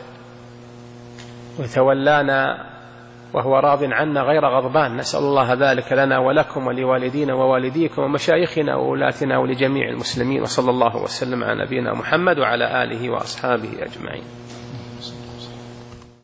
ويتولانا وهو راض عنا غير غضبان. نسأل الله ذلك لنا ولكم ولوالدينا ووالديكم ومشايخنا وولاتنا ولجميع المسلمين. وصلى الله وسلم على نبينا محمد وعلى آله وأصحابه أجمعين.